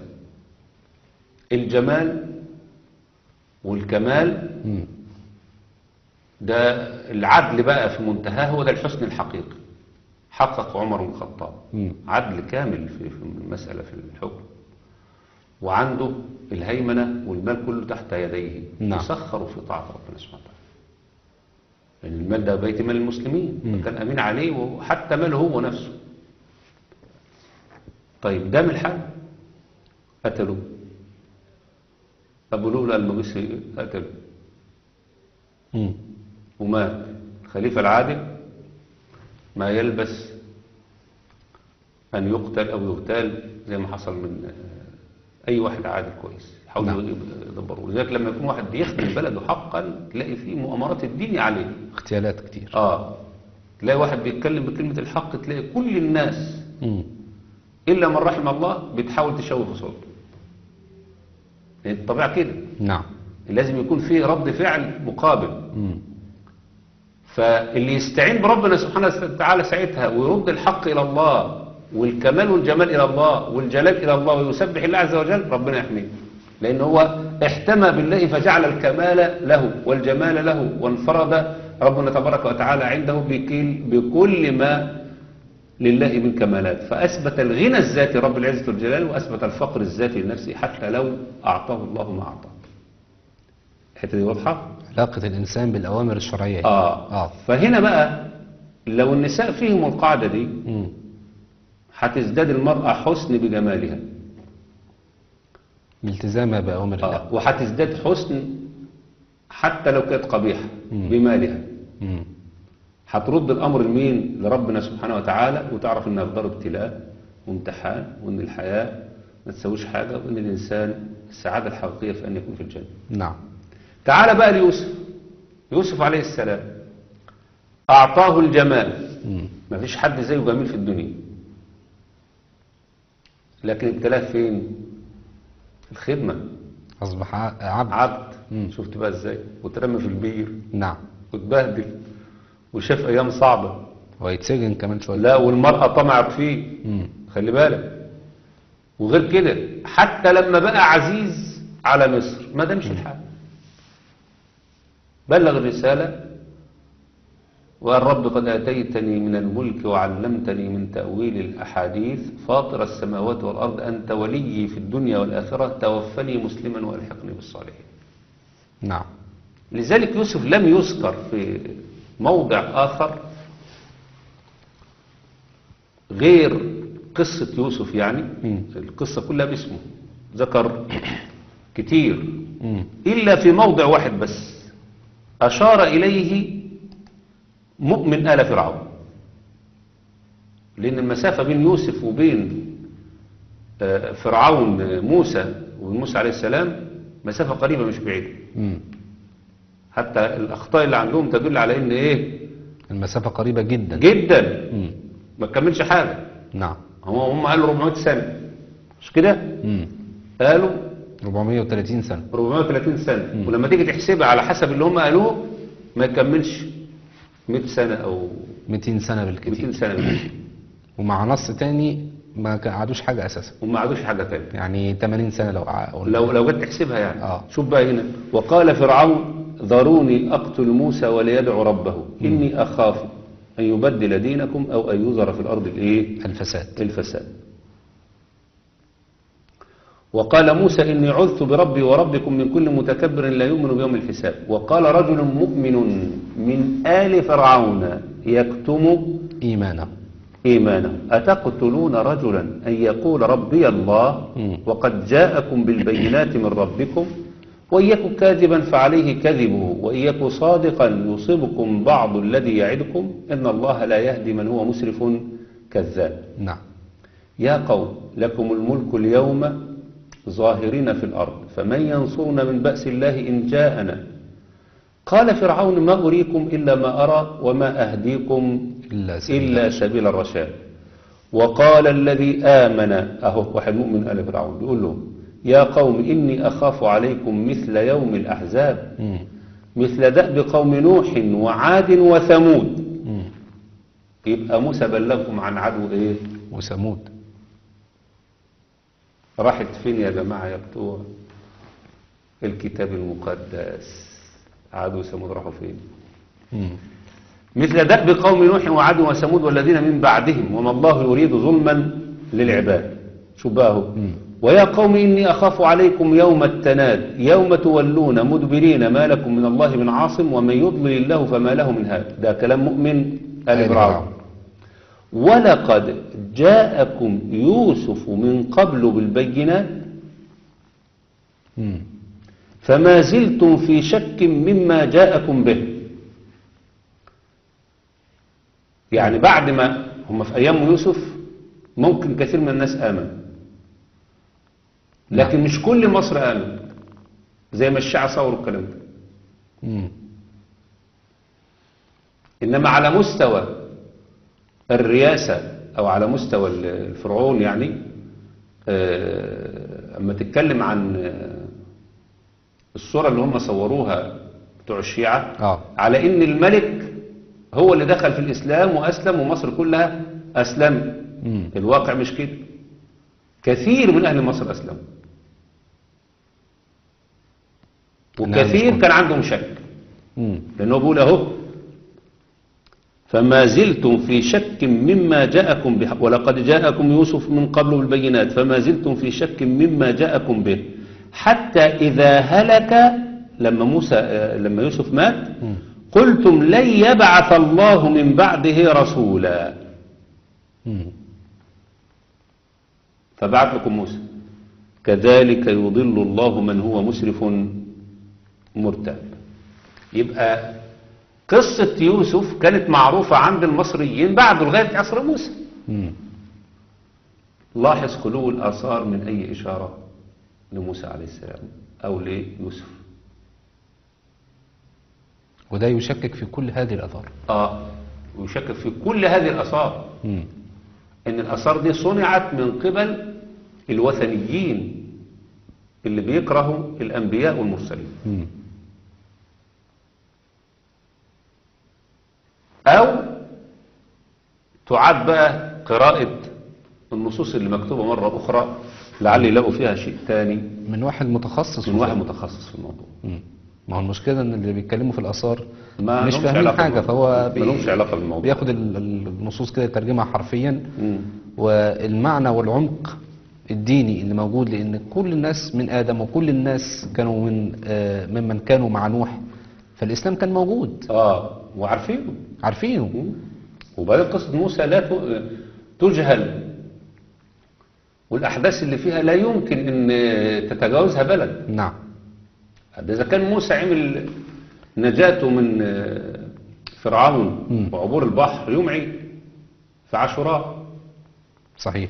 S2: الجمال والكمال
S1: مم.
S2: ده العدل بقى في منتهاه، هو ده الحسن الحقيقي. حقق عمر بن الخطاب
S1: مم.
S2: عدل كامل في في المسألة في الحكم، وعنده الهيمنة والمال كله تحت يديه.
S1: نعم.
S2: يسخر في طاعة ربنا سبحانه وتعالى. لأن المال ده بيت مال المسلمين،
S1: مم.
S2: فكان أمين عليه وحتى ماله هو نفسه. طيب دام الحال قتلوا أبو لؤلؤ المجوسي، قتلوا
S1: مم.
S2: ومات الخليفة العادل، ما يلبس أن يقتل أو يغتال زي ما حصل من أي واحد عادل كويس. حاولوا
S1: نعم.
S2: يدبروا. لذلك لما يكون واحد بيخدم بلده حقا تلاقي فيه مؤامرات الدين عليه.
S1: اغتيالات كتير.
S2: آه تلاقي واحد بيتكلم بكلمة الحق تلاقي كل الناس
S1: مم.
S2: إلا من رحم الله بتحاول تشوه صوته. يعني الطبيعة كده
S1: نعم.
S2: لازم يكون فيه رد فعل مقابل.
S1: مم.
S2: فاللي يستعين بربنا سبحانه وتعالى ساعتها ويرد الحق إلى الله والكمال والجمال إلى الله والجلال إلى الله ويسبح الله عز وجل، ربنا يحميه. لأن هو احتمى بالله فجعل الكمال له والجمال له، وانفرد ربنا تبارك وتعالى عنده بكل, بكل ما لله من كمالات. فأثبت الغنى الذاتي رب العزة والجلال، وأثبت الفقر الذاتي لنفسه حتى لو أعطاه الله ما أعطاه. الحتة دي واضحة؟
S1: علاقة الإنسان بالأوامر الشرعية.
S2: آه.
S1: آه.
S2: فهنا بقى لو النساء فيهم القاعدة دي
S1: مم.
S2: هتزداد المرأة حسن بجمالها.
S1: الالتزامها بأوامر الله.
S2: آه. وهتزداد حسن حتى لو كانت قبيحة
S1: مم.
S2: بمالها.
S1: مم.
S2: هترد الأمر لمين؟ لربنا سبحانه وتعالى، وتعرف إنها دار ابتلاء وامتحان، وإن الحياة ما تسويش حاجة، وإن الإنسان السعادة الحقيقية في أن يكون في الجنة.
S1: نعم.
S2: تعال بقى ليوسف. يوسف عليه السلام أعطاه الجمال،
S1: مم.
S2: ما فيش حد زيه جميل في الدنيا، لكن ابتلاه فين؟ الخدمة.
S1: أصبح ع- عبد.
S2: عبد.
S1: مم.
S2: شفت بقى ازاي؟ وترمى في البير
S1: نعم.
S2: وتبهدل وشاف أيام صعبة.
S1: ويتسجن كمان شوية.
S2: لا والمرأة طمعت فيه،
S1: مم.
S2: خلي بالك. وغير كده حتى لما بقى عزيز على مصر ما دامش الحال، بلغ الرسالة وقال رب قد آتيتني من الملك وعلمتني من تأويل الأحاديث فاطر السماوات والأرض أنت ولي في الدنيا والآخرة توفني مسلما وألحقني بالصالحين.
S1: نعم.
S2: لذلك يوسف لم يذكر في موضع آخر غير قصة يوسف، يعني
S1: مم.
S2: القصة كلها باسمه ذكر كتير
S1: مم.
S2: إلا في موضع واحد بس أشار إليه مؤمن آل فرعون. لأن المسافة بين يوسف وبين آه، فرعون موسى وموسى عليه السلام مسافة قريبة مش بعيدة.
S1: مم.
S2: حتى الأخطاء اللي عندهم تدل على إن إيه
S1: المسافة قريبة جدا.
S2: جدا
S1: مم.
S2: ما تكملش حاجة.
S1: نعم.
S2: هم هم قالوا أربعمائة سنة مش كده؟
S1: مم.
S2: قالوا
S1: أربعمائة وثلاثين سنة.
S2: أربعمائة وثلاثين سنة.
S1: مم.
S2: ولما تيجي تحسبها على حسب اللي هم قالوه ما يكملش مئة سنة أو
S1: مئتين سنة
S2: مئتين
S1: بالكثير.
S2: سنة بالكثير.
S1: ومع نص تاني ما قعدوش حاجة أساسا،
S2: وما عادوش حاجة تانية.
S1: يعني ثمانين سنة لو قع- قلنا.
S2: لو لو جيت تحسبها يعني.
S1: آه.
S2: شوف بقى هنا وقال فرعون ذروني أقتل موسى وليدعو ربه إني أخاف أن يبدل دينكم أو أن يظهر في الأرض الإيه؟
S1: الفساد.
S2: الفساد. وقال موسى إني عذت بربي وربكم من كل متكبر لا يؤمن بيوم الحساب. وقال رجل مؤمن من آل فرعون يكتم
S1: إيمانه
S2: إيمانه أتقتلون رجلا أن يقول ربي الله
S1: مم.
S2: وقد جاءكم بالبينات من ربكم وإن يكن كاذبا فعليه كذبه وإن يكن صادقا يصيبكم بعض الذي يعدكم إن الله لا يهدي من هو مسرف كذاب.
S1: نعم.
S2: يا قوم لكم الملك اليوم ظاهرين في الأرض فمن ينصرنا من بأس الله إن جاءنا. قال فرعون ما أريكم إلا ما أرى وما أهديكم
S1: إلا سبيل,
S2: إلا سبيل الرشاد. وقال الذي آمن أهو واحد مؤمن آل فرعون بيقول له يا قوم إني أخاف عليكم مثل يوم الأحزاب
S1: مم.
S2: مثل دأب قوم نوح وعاد وثمود.
S1: مم.
S2: يبقى موسى بلغكم عن عدو إيه
S1: وثمود.
S2: راحت فين يا جماعة يا بتوع الكتاب المقدس؟ عاد وثمود راحوا فين؟
S1: مم.
S2: مثل دأب قوم نوح وعاد وثمود والذين من بعدهم وما الله يريد ظلما للعباد. شو بقى هو؟ ويا قوم إني أخاف عليكم يوم التناد يوم تولون مدبرين ما لكم من الله من عاصم ومن يضلل الله فما له من هاد. ده كلام مؤمن آل فرعون. ولقد جاءكم يوسف من قبل بالبينات
S1: مم.
S2: فما زلتم في شك مما جاءكم به. يعني بعد ما هم في أيام يوسف ممكن كثير من الناس آمن لكن مش كل مصر آمن زي ما الشيعة صوروا الكلام ده.
S1: مم.
S2: إنما على مستوى الرياسة أو على مستوى الفرعون يعني آه، أما تتكلم عن آه، الصورة اللي هم صوروها بتوع الشيعة
S1: آه.
S2: على إن الملك هو اللي دخل في الإسلام وأسلم ومصر كلها أسلم.
S1: مم.
S2: الواقع مش كده. كثير من أهل مصر أسلموا وكثير كان عندهم شك
S1: مم.
S2: لأنه بيقول أهو فما زلتم في شك مما جاءكم به ولقد جاءكم يوسف من قبل بالبينات فما زلتم في شك مما جاءكم به حتى إذا هلك لما موسى لما يوسف مات
S1: مم.
S2: قلتم لن يبعث الله من بعده رسولا
S1: مم.
S2: فبعث لكم موسى كذلك يضل الله من هو مسرف مرتاب. يبقى قصة يوسف كانت معروفة عند المصريين بعد لغاية عصر موسى.
S1: مم.
S2: لاحظ خلو الآثار من أي إشارة لموسى عليه السلام أو ليوسف.
S1: وده يشكك في كل هذه الآثار.
S2: آه ويشكك في كل هذه الآثار
S1: مم.
S2: إن الآثار دي صنعت من قبل الوثنيين اللي بيكرهوا الأنبياء والمرسلين.
S1: مم.
S2: أو تعاد بقى قراءة النصوص اللي مكتوبة مرة أخرى لعل يلاقوا فيها شيء تاني
S1: من واحد متخصص
S2: من
S1: في
S2: واحد
S1: الفن.
S2: متخصص في الموضوع.
S1: مم. ما هو المشكلة ان اللي بيتكلموا في الآثار
S2: ما
S1: مش
S2: لهمش
S1: فاهمين
S2: علاقة
S1: حاجة
S2: بالموضوع.
S1: فهو
S2: ما لهمش علاقة بالموضوع.
S1: بياخد ال- ال- النصوص كده يترجمها حرفيا
S2: مم.
S1: والمعنى والعمق الديني اللي موجود لأن كل الناس من آدم وكل الناس كانوا من آه، ممن كانوا مع نوح فالإسلام كان موجود
S2: آه وعارفينه.
S1: عارفينه.
S2: مم. وبعدين قصة موسى لا ت- تجهل والأحداث اللي فيها لا يمكن أن تتجاوزها بلد.
S1: نعم.
S2: ده إذا كان موسى عمل نجاته من فرعون
S1: مم.
S2: وعبور البحر يوم عيد في عاشوراء.
S1: صحيح.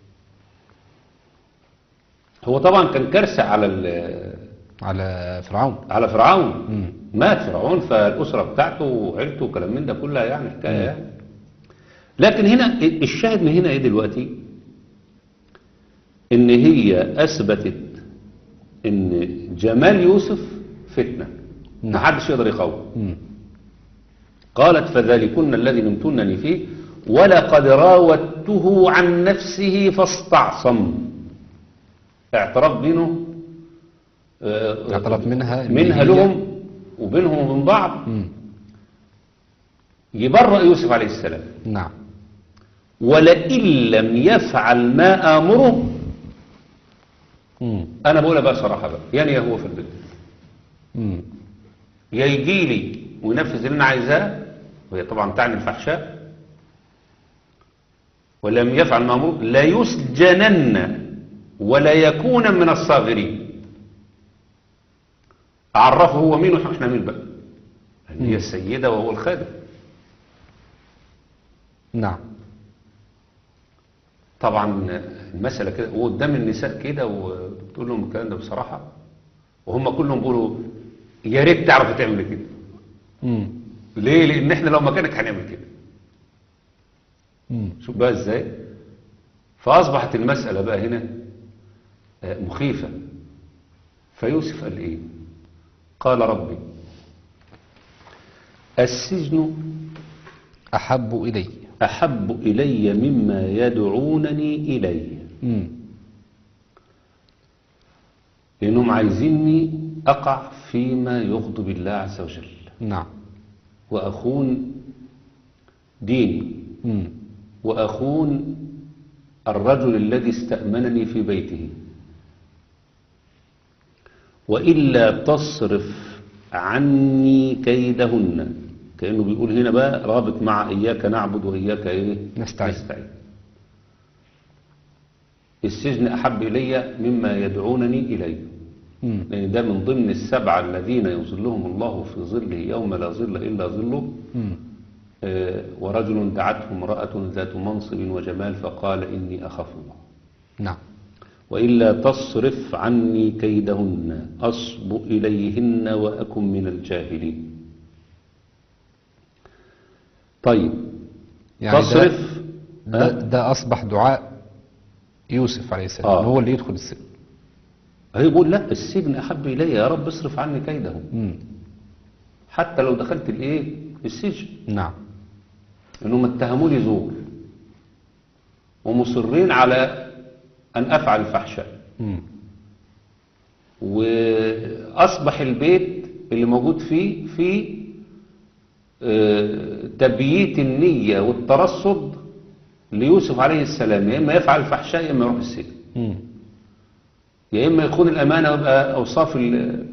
S2: هو طبعا كان كارثة على ال-
S1: على فرعون.
S2: على فرعون.
S1: مم.
S2: مات فرعون فالأسرة بتاعته وعيلته وكلام من ده كلها يعني حكاية يعني. لكن هنا الشاهد من هنا ايه دلوقتي ان هي اثبتت ان جمال يوسف فتنة
S1: نعم.
S2: ما حدش يقدر يقاوم.
S1: مم.
S2: قالت فذلكن الذي لمتنني فيه ولقد راودته عن نفسه فاستعصم. اعتراف منه آه،
S1: اعترف منها إن
S2: منها
S1: هي-
S2: لهم وبينهم وبين بعض
S1: مم.
S2: يبرأ يوسف عليه السلام.
S1: نعم.
S2: ولئن لم يفعل ما آمره،
S1: مم.
S2: أنا بقولها بقى صراحة بقى، يعني هو في البيت
S1: مم.
S2: يا يجي لي وينفذ اللي أنا عايزاه، وهي طبعا تعني الفحشاء، ولم يفعل ما آمره لا يسجنن ولا يكون من الصاغرين. عرفه هو مين واحنا مين بقى، اللي هي السيدة وهو الخادم.
S1: نعم.
S2: طبعا المسألة كده وقدام النساء كده وبتقول لهم الكلام ده بصراحة، وهم كلهم بيقولوا يا ريت تعرف تعمل كده.
S1: مم.
S2: ليه؟ لأن احنا لو مكانك هنعمل كده.
S1: مم.
S2: شوف بقى ازاي. فأصبحت المسألة بقى هنا مخيفة. فيوسف قال ايه؟ قال ربي السجن
S1: أحب إلي.
S2: أحب إلي مما يدعونني إليه.
S1: مم.
S2: لأنهم عايزيني أقع فيما يغضب الله عز وجل
S1: نعم.
S2: وأخون ديني
S1: مم.
S2: وأخون الرجل الذي استأمنني في بيته، وإلا تصرف عني كيدهن. كأنه بيقول هنا بقى رابط مع إياك نعبد وإياك إيه
S1: نستعين.
S2: نستعين. السجن أحب إلي مما يدعونني إليه،
S1: مم.
S2: لأن ده من ضمن السبعة الذين يظلهم الله في ظله يوم لا ظل إلا ظله.
S1: مم.
S2: آه، ورجل دعته امرأة ذات منصب وجمال فقال إني أخاف الله.
S1: نعم.
S2: وإلا تصرف عني كيدهن أصب إليهن وأكن من الجاهلين. طيب
S1: يعني
S2: تصرف
S1: ده, ده, ده أصبح دعاء يوسف عليه السلام.
S2: آه.
S1: هو اللي يدخل السجن.
S2: هي يقول لا السجن أحب إلي يا رب اصرف عني كيدهم،
S1: مم.
S2: حتى لو دخلت الإيه السجن.
S1: نعم.
S2: إنهم اتهموني زور ومصرين على أن أفعل الفحشاء،
S1: مم.
S2: وأصبح البيت اللي موجود فيه في آه، تبييت النية والترصد ليوسف عليه السلام، يا إما يفعل الفحشاء يا إما يروح السجن،
S1: مم.
S2: يا إما يخون الأمانة ويبقى أوصاف ال-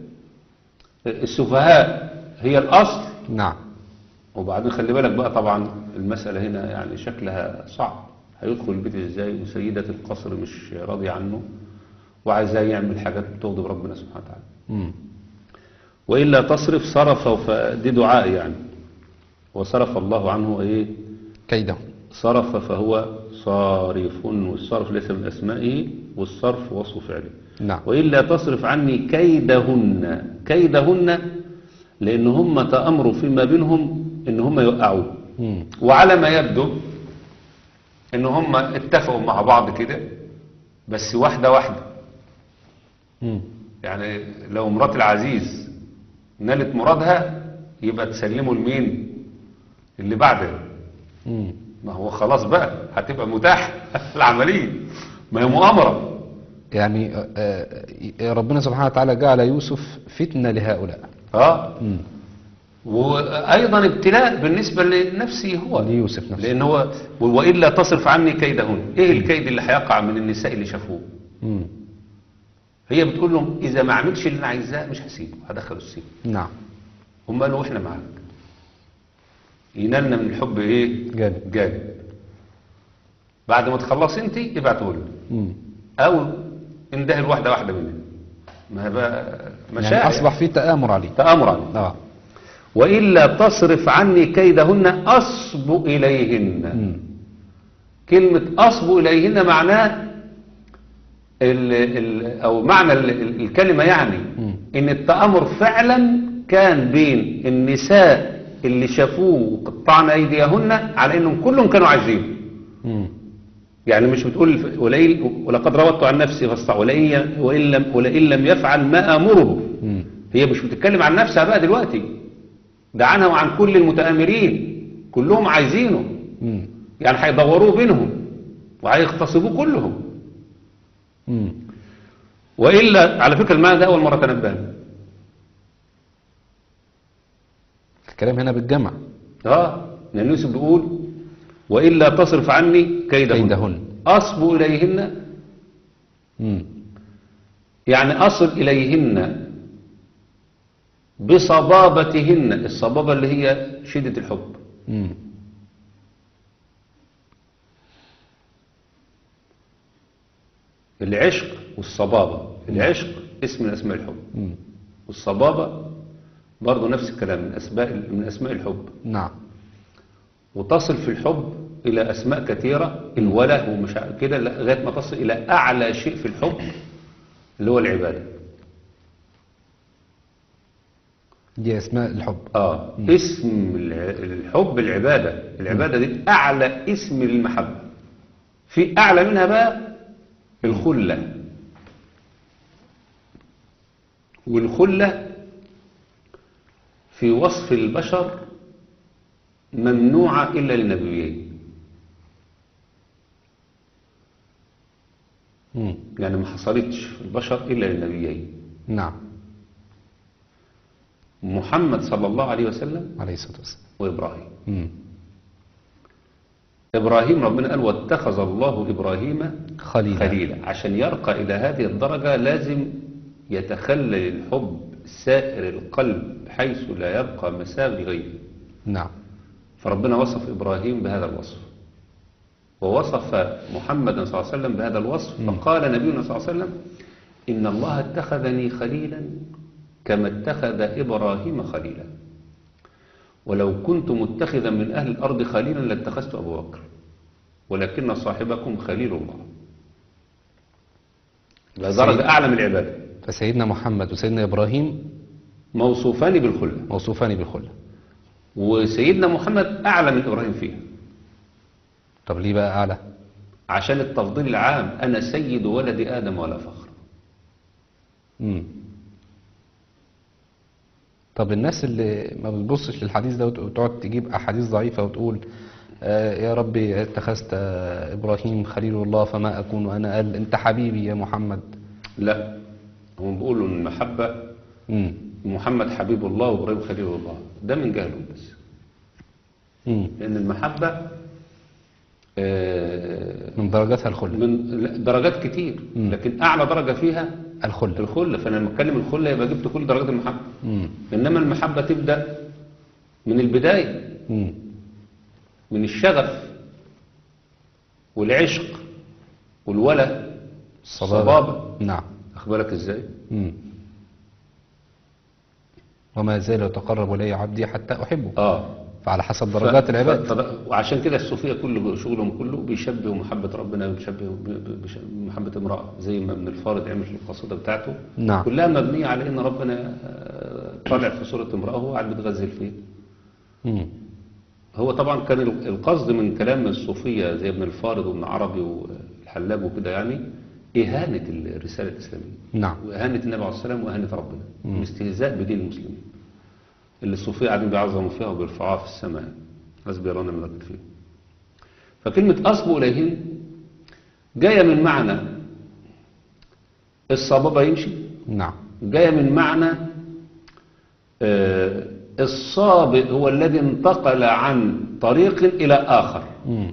S2: السفهاء هي الأصل.
S1: نعم.
S2: وبعدين خلي بالك بقى طبعا المسألة هنا يعني شكلها صعب. هيدخل البيت ازاي وسيدة القصر مش راضية عنه وعايزاه يعمل حاجات تغضب ربنا سبحانه وتعالى.
S1: مم.
S2: وإلا تصرف صرف، فدي دعاء يعني، وصرف الله عنه ايه
S1: كيده.
S2: صرف فهو صارف، والصرف ليس من أسمائه والصرف وصف فعله.
S1: نعم.
S2: وإلا تصرف عني كيدهن. كيدهن لأن هم تأمروا فيما بينهم إن هم يوقعوه،
S1: مم.
S2: وعلى ما يبدو إن هم اتفقوا مع بعض كده بس واحدة واحدة.
S1: مم.
S2: يعني لو مرات العزيز نالت مرادها يبقى تسلموا لمين اللي بعدها.
S1: مم.
S2: ما هو خلاص بقى هتبقى متاح العملية، ما هي مؤامرة.
S1: يعني آه، آه، ربنا سبحانه وتعالى جعل يوسف فتنة لهؤلاء.
S2: اه
S1: مم.
S2: وايضا ابتلاء بالنسبة لنفسه هو،
S1: ليوسف نفسه.
S2: لان هو وإلا تصرف عني كيدهن. ايه الكيد اللي هيقع من النساء اللي شافوه؟
S1: مم.
S2: هي بتقول لهم اذا ما عملتش اللي انا عايزاه مش هسيبه، هدخله السجن.
S1: نعم.
S2: هم قالوا احنا معاك، ينالنا من الحب ايه
S1: جانب.
S2: جانب. بعد ما تخلص انت ابعتوا له،
S1: مم.
S2: او اندهل واحده واحده مننا. ما هي بقى مشاعر
S1: يعني أصبح في تآمر عليه.
S2: تآمر عليه.
S1: آه.
S2: وإلا تصرف عني كيدهن أصب إليهن.
S1: مم.
S2: كلمة أصب إليهن معناه ال ال أو معنى ال ال الكلمة يعني
S1: مم.
S2: إن التآمر فعلا كان بين النساء اللي شافوه وقطعن أيديهن على إنهم كلهم كانوا عايزينه.
S1: مم.
S2: يعني مش بتقول ولئن ولقد راودت عن نفسي فاستطاع ولئن وإن لم ولئن لم يفعل ما آمره.
S1: مم.
S2: هي مش بتتكلم عن نفسها بقى دلوقتي، ده عنها وعن كل المتآمرين، كلهم عايزينه.
S1: مم.
S2: يعني هيدوروه بينهم وهيغتصبوه كلهم.
S1: مم.
S2: وإلا على فكرة المعنى ده أول مرة تنبهنا.
S1: الكلام هنا بالجمع.
S2: اه لأن يوسف بيقول وإلا تصرف عني كيدهن,
S1: كيدهن.
S2: أصب إليهن،
S1: مم.
S2: يعني أصل إليهن بصبابتهن، الصبابة اللي هي شدة الحب.
S1: مم.
S2: العشق والصبابة، العشق اسم من أسماء الحب،
S1: مم.
S2: والصبابة برضه نفس الكلام من أسماء من أسماء الحب.
S1: نعم.
S2: وتصل في الحب إلى أسماء كثيرة، الوله ومش عارف كده، لغاية ما تصل إلى أعلى شيء في الحب اللي هو العبادة.
S1: دي اسماء الحب.
S2: آه اسم الع- الحب العبادة، العبادة دي أعلى اسم للمحبة. في أعلى منها بقى الخلة، والخلة في وصف البشر ممنوعة إلا للنبيين،
S1: مم.
S2: يعني ما حصلتش في البشر إلا للنبيين.
S1: نعم.
S2: محمد صلى الله عليه وسلم
S1: عليه الصلاة والسلام.
S2: وإبراهيم.
S1: مم.
S2: إبراهيم ربنا قال واتخذ الله إبراهيم
S1: خليلا.
S2: خليلا، عشان يرقى إلى هذه الدرجة لازم يتخلل الحب سائر القلب بحيث لا يبقى مساغ لغيره.
S1: نعم.
S2: فربنا وصف إبراهيم بهذا الوصف، ووصف محمدا صلى الله عليه وسلم بهذا الوصف. فقال نبينا صلى الله عليه وسلم إن الله اتخذني خليلا كما اتخذ إبراهيم خليلا، ولو كنت متخذا من أهل الأرض خليلا لاتخذت أبو بكر ولكن صاحبكم خليل الله. لا درجة أعلى من العبادة.
S1: فسيدنا محمد وسيدنا إبراهيم
S2: موصوفان بالخلة،
S1: موصوفان بالخلة.
S2: وسيدنا محمد أعلى من إبراهيم فيها.
S1: طب ليه بقى أعلى؟
S2: عشان التفضيل العام، أنا سيد ولد آدم ولا فخر.
S1: مم. طب الناس اللي ما بتبصش للحديث ده وتقعد تجيب أحاديث ضعيفة وتقول آه يا ربي اتخذت آه إبراهيم خليل الله فما أكون أنا، قال أنت حبيبي يا محمد.
S2: لا، هم بيقولوا إن المحبة
S1: مم.
S2: محمد حبيب الله وإبراهيم خليل الله، ده من جهلهم بس.
S1: مم.
S2: لأن المحبة آه
S1: من درجاتها الخلة.
S2: من لا، درجات كتير،
S1: مم.
S2: لكن أعلى درجة فيها
S1: الخلة.
S2: الخلة. فأنا لما أتكلم الخلة يبقى جبت كل درجات المحبة.
S1: مم.
S2: إنما المحبة تبدأ من البداية،
S1: مم.
S2: من الشغف والعشق والوله الصبابة.
S1: نعم.
S2: أخبرك إزاي؟
S1: مم. وما يزال يتقرب إلي عبدي حتى أحبه.
S2: آه
S1: فعلى حسب درجات
S2: ف-
S1: العباد.
S2: ف- ف- وعشان كده الصوفية كل شغلهم كله بيشبهوا محبة ربنا بيشبهوا ب- ب- بش- محبة امرأة، زي ما ابن الفارض عمل في القصيدة بتاعته.
S1: نعم.
S2: كلها مبنية على إن ربنا آه، طالع في صورة امرأة وهو قاعد بيتغزل فيه.
S1: مم.
S2: هو طبعا كان ال- القصد من كلام الصوفية زي ابن الفارض وابن عربي والحلاج وكده يعني إهانة الرسالة الإسلامية،
S1: نعم.
S2: وإهانة النبي عليه السلام وإهانة ربنا، واستهزاء بدين المسلمين اللي الصوفية قاعدين بيعظموا فيها وبيرفعوها في السماء، حسبي يرون من لك فيه. فكلمة أصبوا إليهن جاية من معنى الصبابة يمشي،
S1: نعم.
S2: جاية من معنى آه، الصابئ هو الذي انتقل عن طريق إلى آخر،
S1: مم.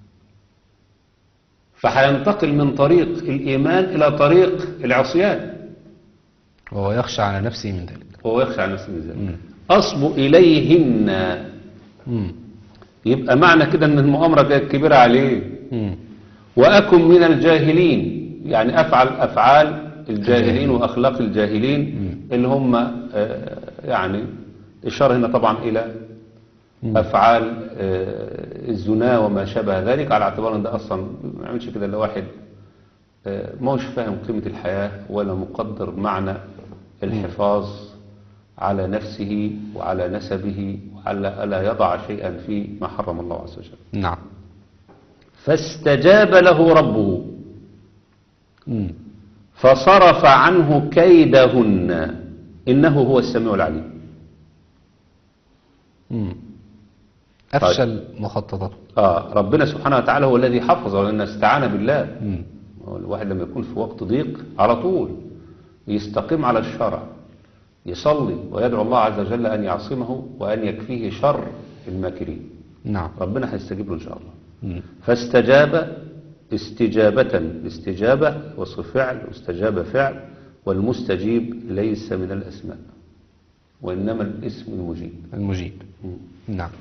S2: فهينتقل من طريق الإيمان إلى طريق العصيان،
S1: وهو يخشى على نفسه من ذلك.
S2: وهو يخشى على نفسه من ذلك.
S1: مم.
S2: أصبوا إليهن
S1: مم.
S2: يبقى معنى كده أن المؤامرة كانت كبيرة عليه.
S1: مم.
S2: وأكن من الجاهلين، يعني أفعل أفعال الجاهلين
S1: الجاهلين.
S2: وأخلاق الجاهلين اللي هم آه، يعني إشارة هنا طبعا إلى أفعال آه، الزنا وما شابه ذلك، على اعتبار أن ده أصلا ما يعملش كده إلا واحد آه، ما هوش فاهم قيمة الحياة ولا مقدر معنى الحفاظ على نفسه وعلى نسبه وعلى ألا يضع شيئا في ما حرم الله عز وجل.
S1: نعم.
S2: فاستجاب له ربه
S1: مم.
S2: فصرف عنه كيدهن إنه هو السميع العليم.
S1: مم. أفشل مخططاته.
S2: آه ربنا سبحانه وتعالى هو الذي حفظ، لأن استعان بالله.
S1: مم.
S2: الواحد لما يكون في وقت ضيق على طول يستقيم على الشرع، يصلي ويدعو الله عز وجل أن يعصمه وأن يكفيه شر الماكرين،
S1: نعم.
S2: ربنا هيستجيب له إن شاء الله.
S1: مم.
S2: فاستجاب استجابة، الاستجابة وصف فعل، واستجاب فعل، والمستجيب ليس من الأسماء وإنما الاسم المجيب.
S1: المجيب.
S2: مم.
S1: نعم.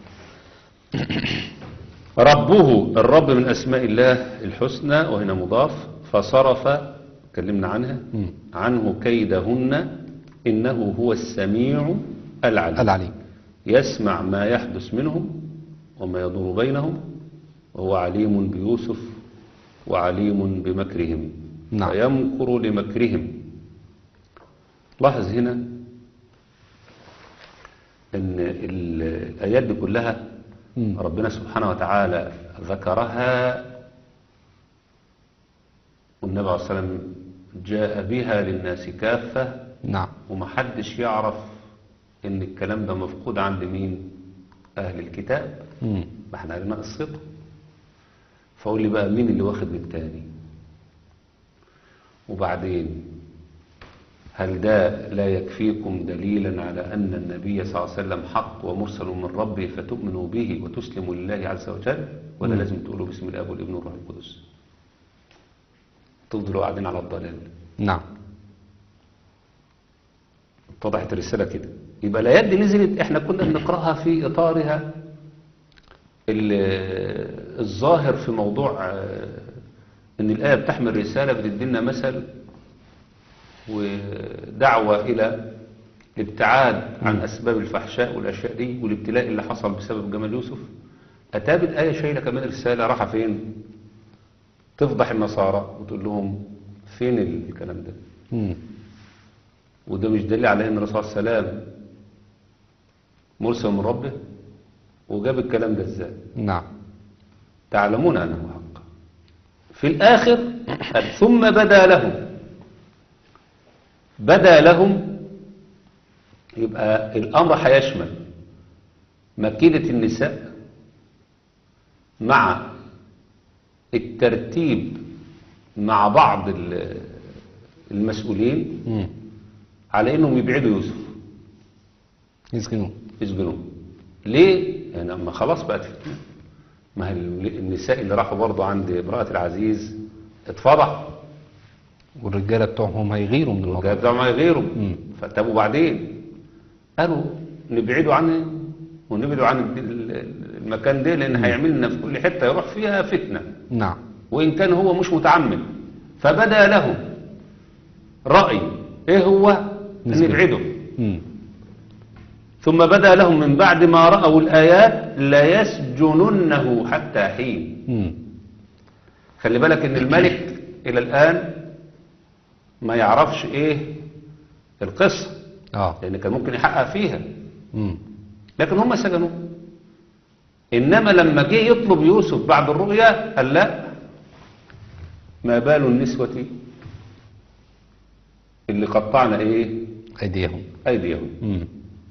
S2: ربه، الرب من أسماء الله الحسنى وهنا مضاف. فصرف، تكلمنا عنها،
S1: مم.
S2: عنه كيدهن إنه هو السميع العليم.
S1: العليم.
S2: يسمع ما يحدث منهم وما يدور بينهم، وهو عليم بيوسف وعليم بمكرهم.
S1: نعم.
S2: فيمكر لمكرهم. لاحظ هنا ان الآيات دي كلها
S1: مم.
S2: ربنا سبحانه وتعالى ذكرها، والنبي عليه الصلاة والسلام جاء بها للناس كافة،
S1: نعم.
S2: ومحدش يعرف ان الكلام ده مفقود عند مين؟ اهل الكتاب.
S1: مم.
S2: ما احنا عرفنا قصته. فقول لي بقى مين اللي واخد من التاني؟ وبعدين هل ده لا يكفيكم دليلا على أن النبي صلى الله عليه وسلم حق ومرسل من ربه فتؤمنوا به وتسلموا لله عز وجل، ولا
S1: مم.
S2: لازم تقولوا باسم الأب والابن والروح القدس؟ تفضلوا قاعدين على الضلال.
S1: نعم.
S2: اتضحت الرسالة كده. يبقى الآيات دي نزلت، احنا كنا بنقرأها في إطارها ال- الظاهر في موضوع آه، ان الآية بتحمل رسالة بتدينا مثل ودعوة إلى الابتعاد عن أسباب الفحشاء والأشياء دي والابتلاء اللي حصل بسبب جمال يوسف. أتابت آية شايلة كمان رسالة راحة فين؟ تفضح النصارى وتقول لهم فين الكلام ده؟
S1: مم.
S2: وده مش دليل على أن الرسول صلى الله عليه وسلم مرسل من ربه؟ وجاب الكلام ده ازاي؟
S1: نعم.
S2: تعلمون أنه حق. في الآخر ثم بدا لهم، بدا لهم، يبقى الأمر هيشمل مكيدة النساء مع الترتيب مع بعض ال- المسؤولين
S1: مم.
S2: على انهم يبعدوا يوسف،
S1: يسجنون.
S2: يسجنوه. ليه؟ يعني اما خلاص بقت فتنة. ما هي النساء اللي راحوا برضه عند امرأة العزيز اتفضحوا،
S1: والرجالة بتوعهم هيغيروا من الموضوع.
S2: والرجال بتاعهم غيرهم.
S1: مم.
S2: فطب وبعدين قالوا نبعدوا عنه ونبعدوا عن ال- المكان ده لان هيعمل لنا في كل حته يروح فيها فتنه،
S1: نعم.
S2: وان كان هو مش متعمد. فبدا لهم راي ايه هو؟ ان
S1: نسجن.
S2: نبعده.
S1: مم.
S2: ثم بدا لهم من بعد ما راوا الايات لا يسجننه حتى حين.
S1: مم.
S2: خلي بالك ان الملك الى الان ما يعرفش ايه القصه،
S1: اه.
S2: لان كان ممكن يحقق فيها،
S1: مم.
S2: لكن هم سجنوه. انما لما جه يطلب يوسف بعد الرؤيا قال لا، ما بال النسوة اللي قطعنا ايه
S1: ايديهم.
S2: ايديهم.
S1: مم.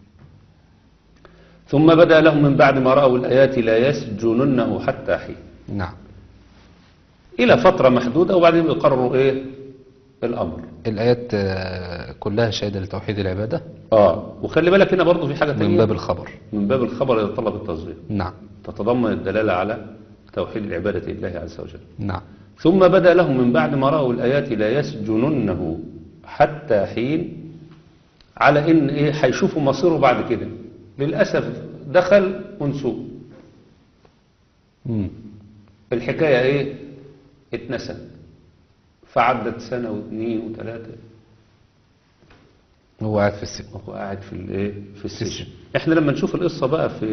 S2: ثم بدا لهم من بعد ما راوا الايات لا يسجننه حتى حين،
S1: نعم.
S2: الى فتره محدوده، وبعدين يقرروا ايه الامر.
S1: الآيات آه، كلها شهادة لتوحيد العبادة
S2: اه وخلي بالك هنا برضو في حاجه
S1: من
S2: تانية
S1: باب الخبر.
S2: من باب الخبر يتطلب التصديق،
S1: نعم.
S2: تتضمن الدلاله على توحيد العباده لله عز وجل.
S1: نعم.
S2: ثم بدا لهم من بعد ما راوا الايات لا يسجننه حتى حين، على ان ايه هيشوفوا مصيره بعد كده. للاسف دخل ونسوه،
S1: مم.
S2: الحكايه ايه اتنست، فعدت سنه واثنين وثلاثه
S1: هو قاعد في السجن.
S2: وهو قاعد في الايه في السجن. احنا لما نشوف القصه بقى في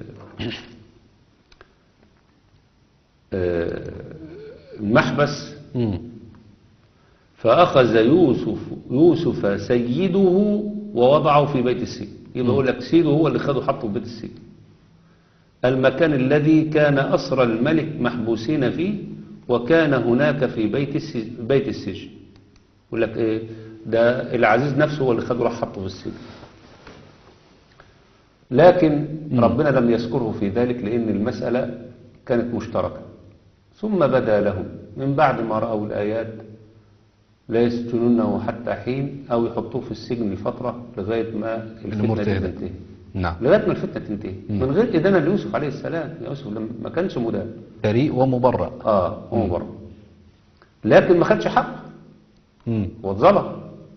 S2: آه، المحبس،
S1: مم.
S2: فأخذ يوسف يوسف سيده ووضعه في بيت السجن. يبقى يقول لك سيده هو اللي خده حطه في بيت السجن، المكان الذي كان أسرى الملك محبوسين فيه، وكان هناك في بيت السجن, بيت السجن. يقول لك ايه ده العزيز نفسه هو اللي خده راح حطه في السجن، لكن ربنا لم يذكره في ذلك لأن المسألة كانت مشتركة. ثم بدا لهم من بعد ما رأوا الآيات لا يسجنونه حتى حين أو يحطوه في السجن لفترة لغاية ما
S1: الأمور
S2: الفتنة
S1: تهدى.
S2: تنتهي.
S1: نعم.
S2: لغاية ما الفتنة تنتهي
S1: مم.
S2: من غير إدانة ليوسف عليه السلام. يوسف لما- ما كانش مدان.
S1: بريء ومبرأ.
S2: آه هو بره، لكن ما خدش حق
S1: مم.
S2: واتظلم،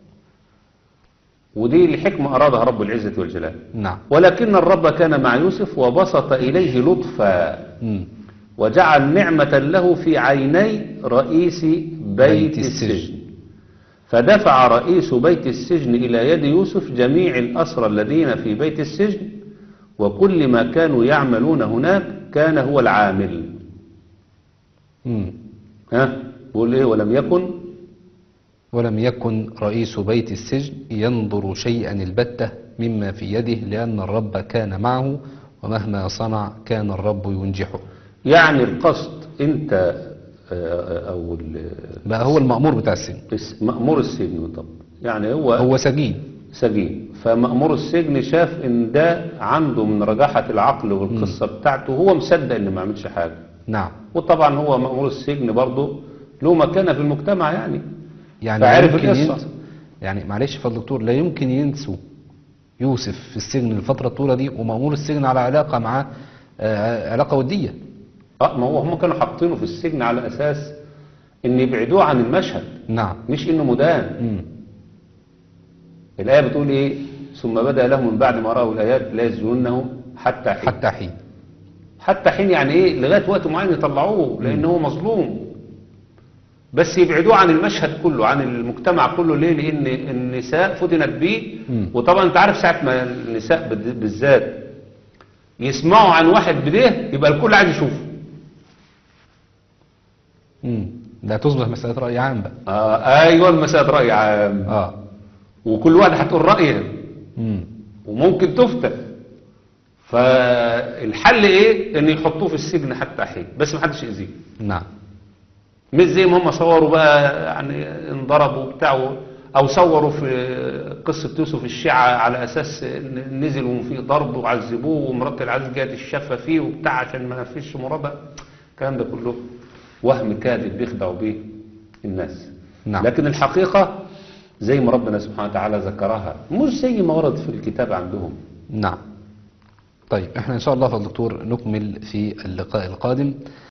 S2: ودي الحكمة أرادها رب العزة والجلال.
S1: نعم.
S2: ولكن الرب كان مع يوسف وبسط إليه لطفا
S1: مم.
S2: وجعل نعمة له في عيني رئيس بيت,
S1: بيت
S2: السجن.
S1: السجن.
S2: فدفع رئيس بيت السجن إلى يد يوسف جميع الأسرى الذين في بيت السجن، وكل ما كانوا يعملون هناك كان هو العامل.
S1: مم.
S2: ها بقول إيه؟ ولم يكن
S1: ولم يكن رئيس بيت السجن ينظر شيئا البتة مما في يده، لأن الرب كان معه، ومهما صنع كان الرب ينجحه.
S2: يعني القصد أنت آه، أو ال-
S1: بقى هو المأمور بتاع السجن،
S2: الس- مأمور السجن. طب يعني هو
S1: هو سجين.
S2: سجين، فمأمور السجن شاف ان ده عنده من رجاحة العقل والقصة بتاعته، هو مصدق ان ما عملش حاجة.
S1: نعم.
S2: وطبعا هو مأمور السجن برضه له مكانة في المجتمع يعني.
S1: يعني لا
S2: فعرف
S1: يمكن
S2: القصة.
S1: ينسوا، يعني معلش فضل دكتور، لا يمكن ينسوا يوسف في السجن الفترة الطولة دي، ومأمور السجن على علاقة معاه، آه، علاقة ودية.
S2: اه ما هو هم كانوا حاطينه في السجن على اساس ان يبعدوه عن المشهد،
S1: نعم.
S2: مش انه مدان.
S1: مم.
S2: الآية بتقول ايه؟ ثم بدأ لهم من بعد ما رأوا الآيات لا يسجنونه حتى حين.
S1: حتى حين.
S2: حتى حين يعني ايه؟ لغاية وقت معين يطلعوه لأنه هو مظلوم، بس يبعدوه عن المشهد كله، عن المجتمع كله. ليه؟ لأن النساء فتنت بيه.
S1: مم.
S2: وطبعا انت عارف ساعة ما النساء بال- بالذات يسمعوا عن واحد بده يبقى الكل عايز يشوفه.
S1: مم. لا تصبح مسألة رأي عام بقى.
S2: آه ايوه المسألة رأي عام،
S1: اه.
S2: وكل واحد هتقول رأيه
S1: مم.
S2: وممكن تفتن. فالحل ايه؟ ان يحطوه في السجن حتى حين، بس ما حدش يأذيه.
S1: نعم.
S2: مش زي ما هم صوروا بقى يعني انضربوا وبتاع، او صوروا في قصة يوسف الشيعة على اساس إن نزلوا فيه ضرب وعذبوه ومرات العزيز جات الشفة فيه وبتاع عشان ما فيش مرابة. الكلام ده كله وهم كاذب بيخدعوا بيه الناس.
S1: نعم.
S2: لكن الحقيقة زي ما ربنا سبحانه وتعالى ذكرها، مش زي ما ورد في الكتاب عندهم.
S1: نعم. طيب احنا ان شاء الله فضل دكتور نكمل في اللقاء القادم.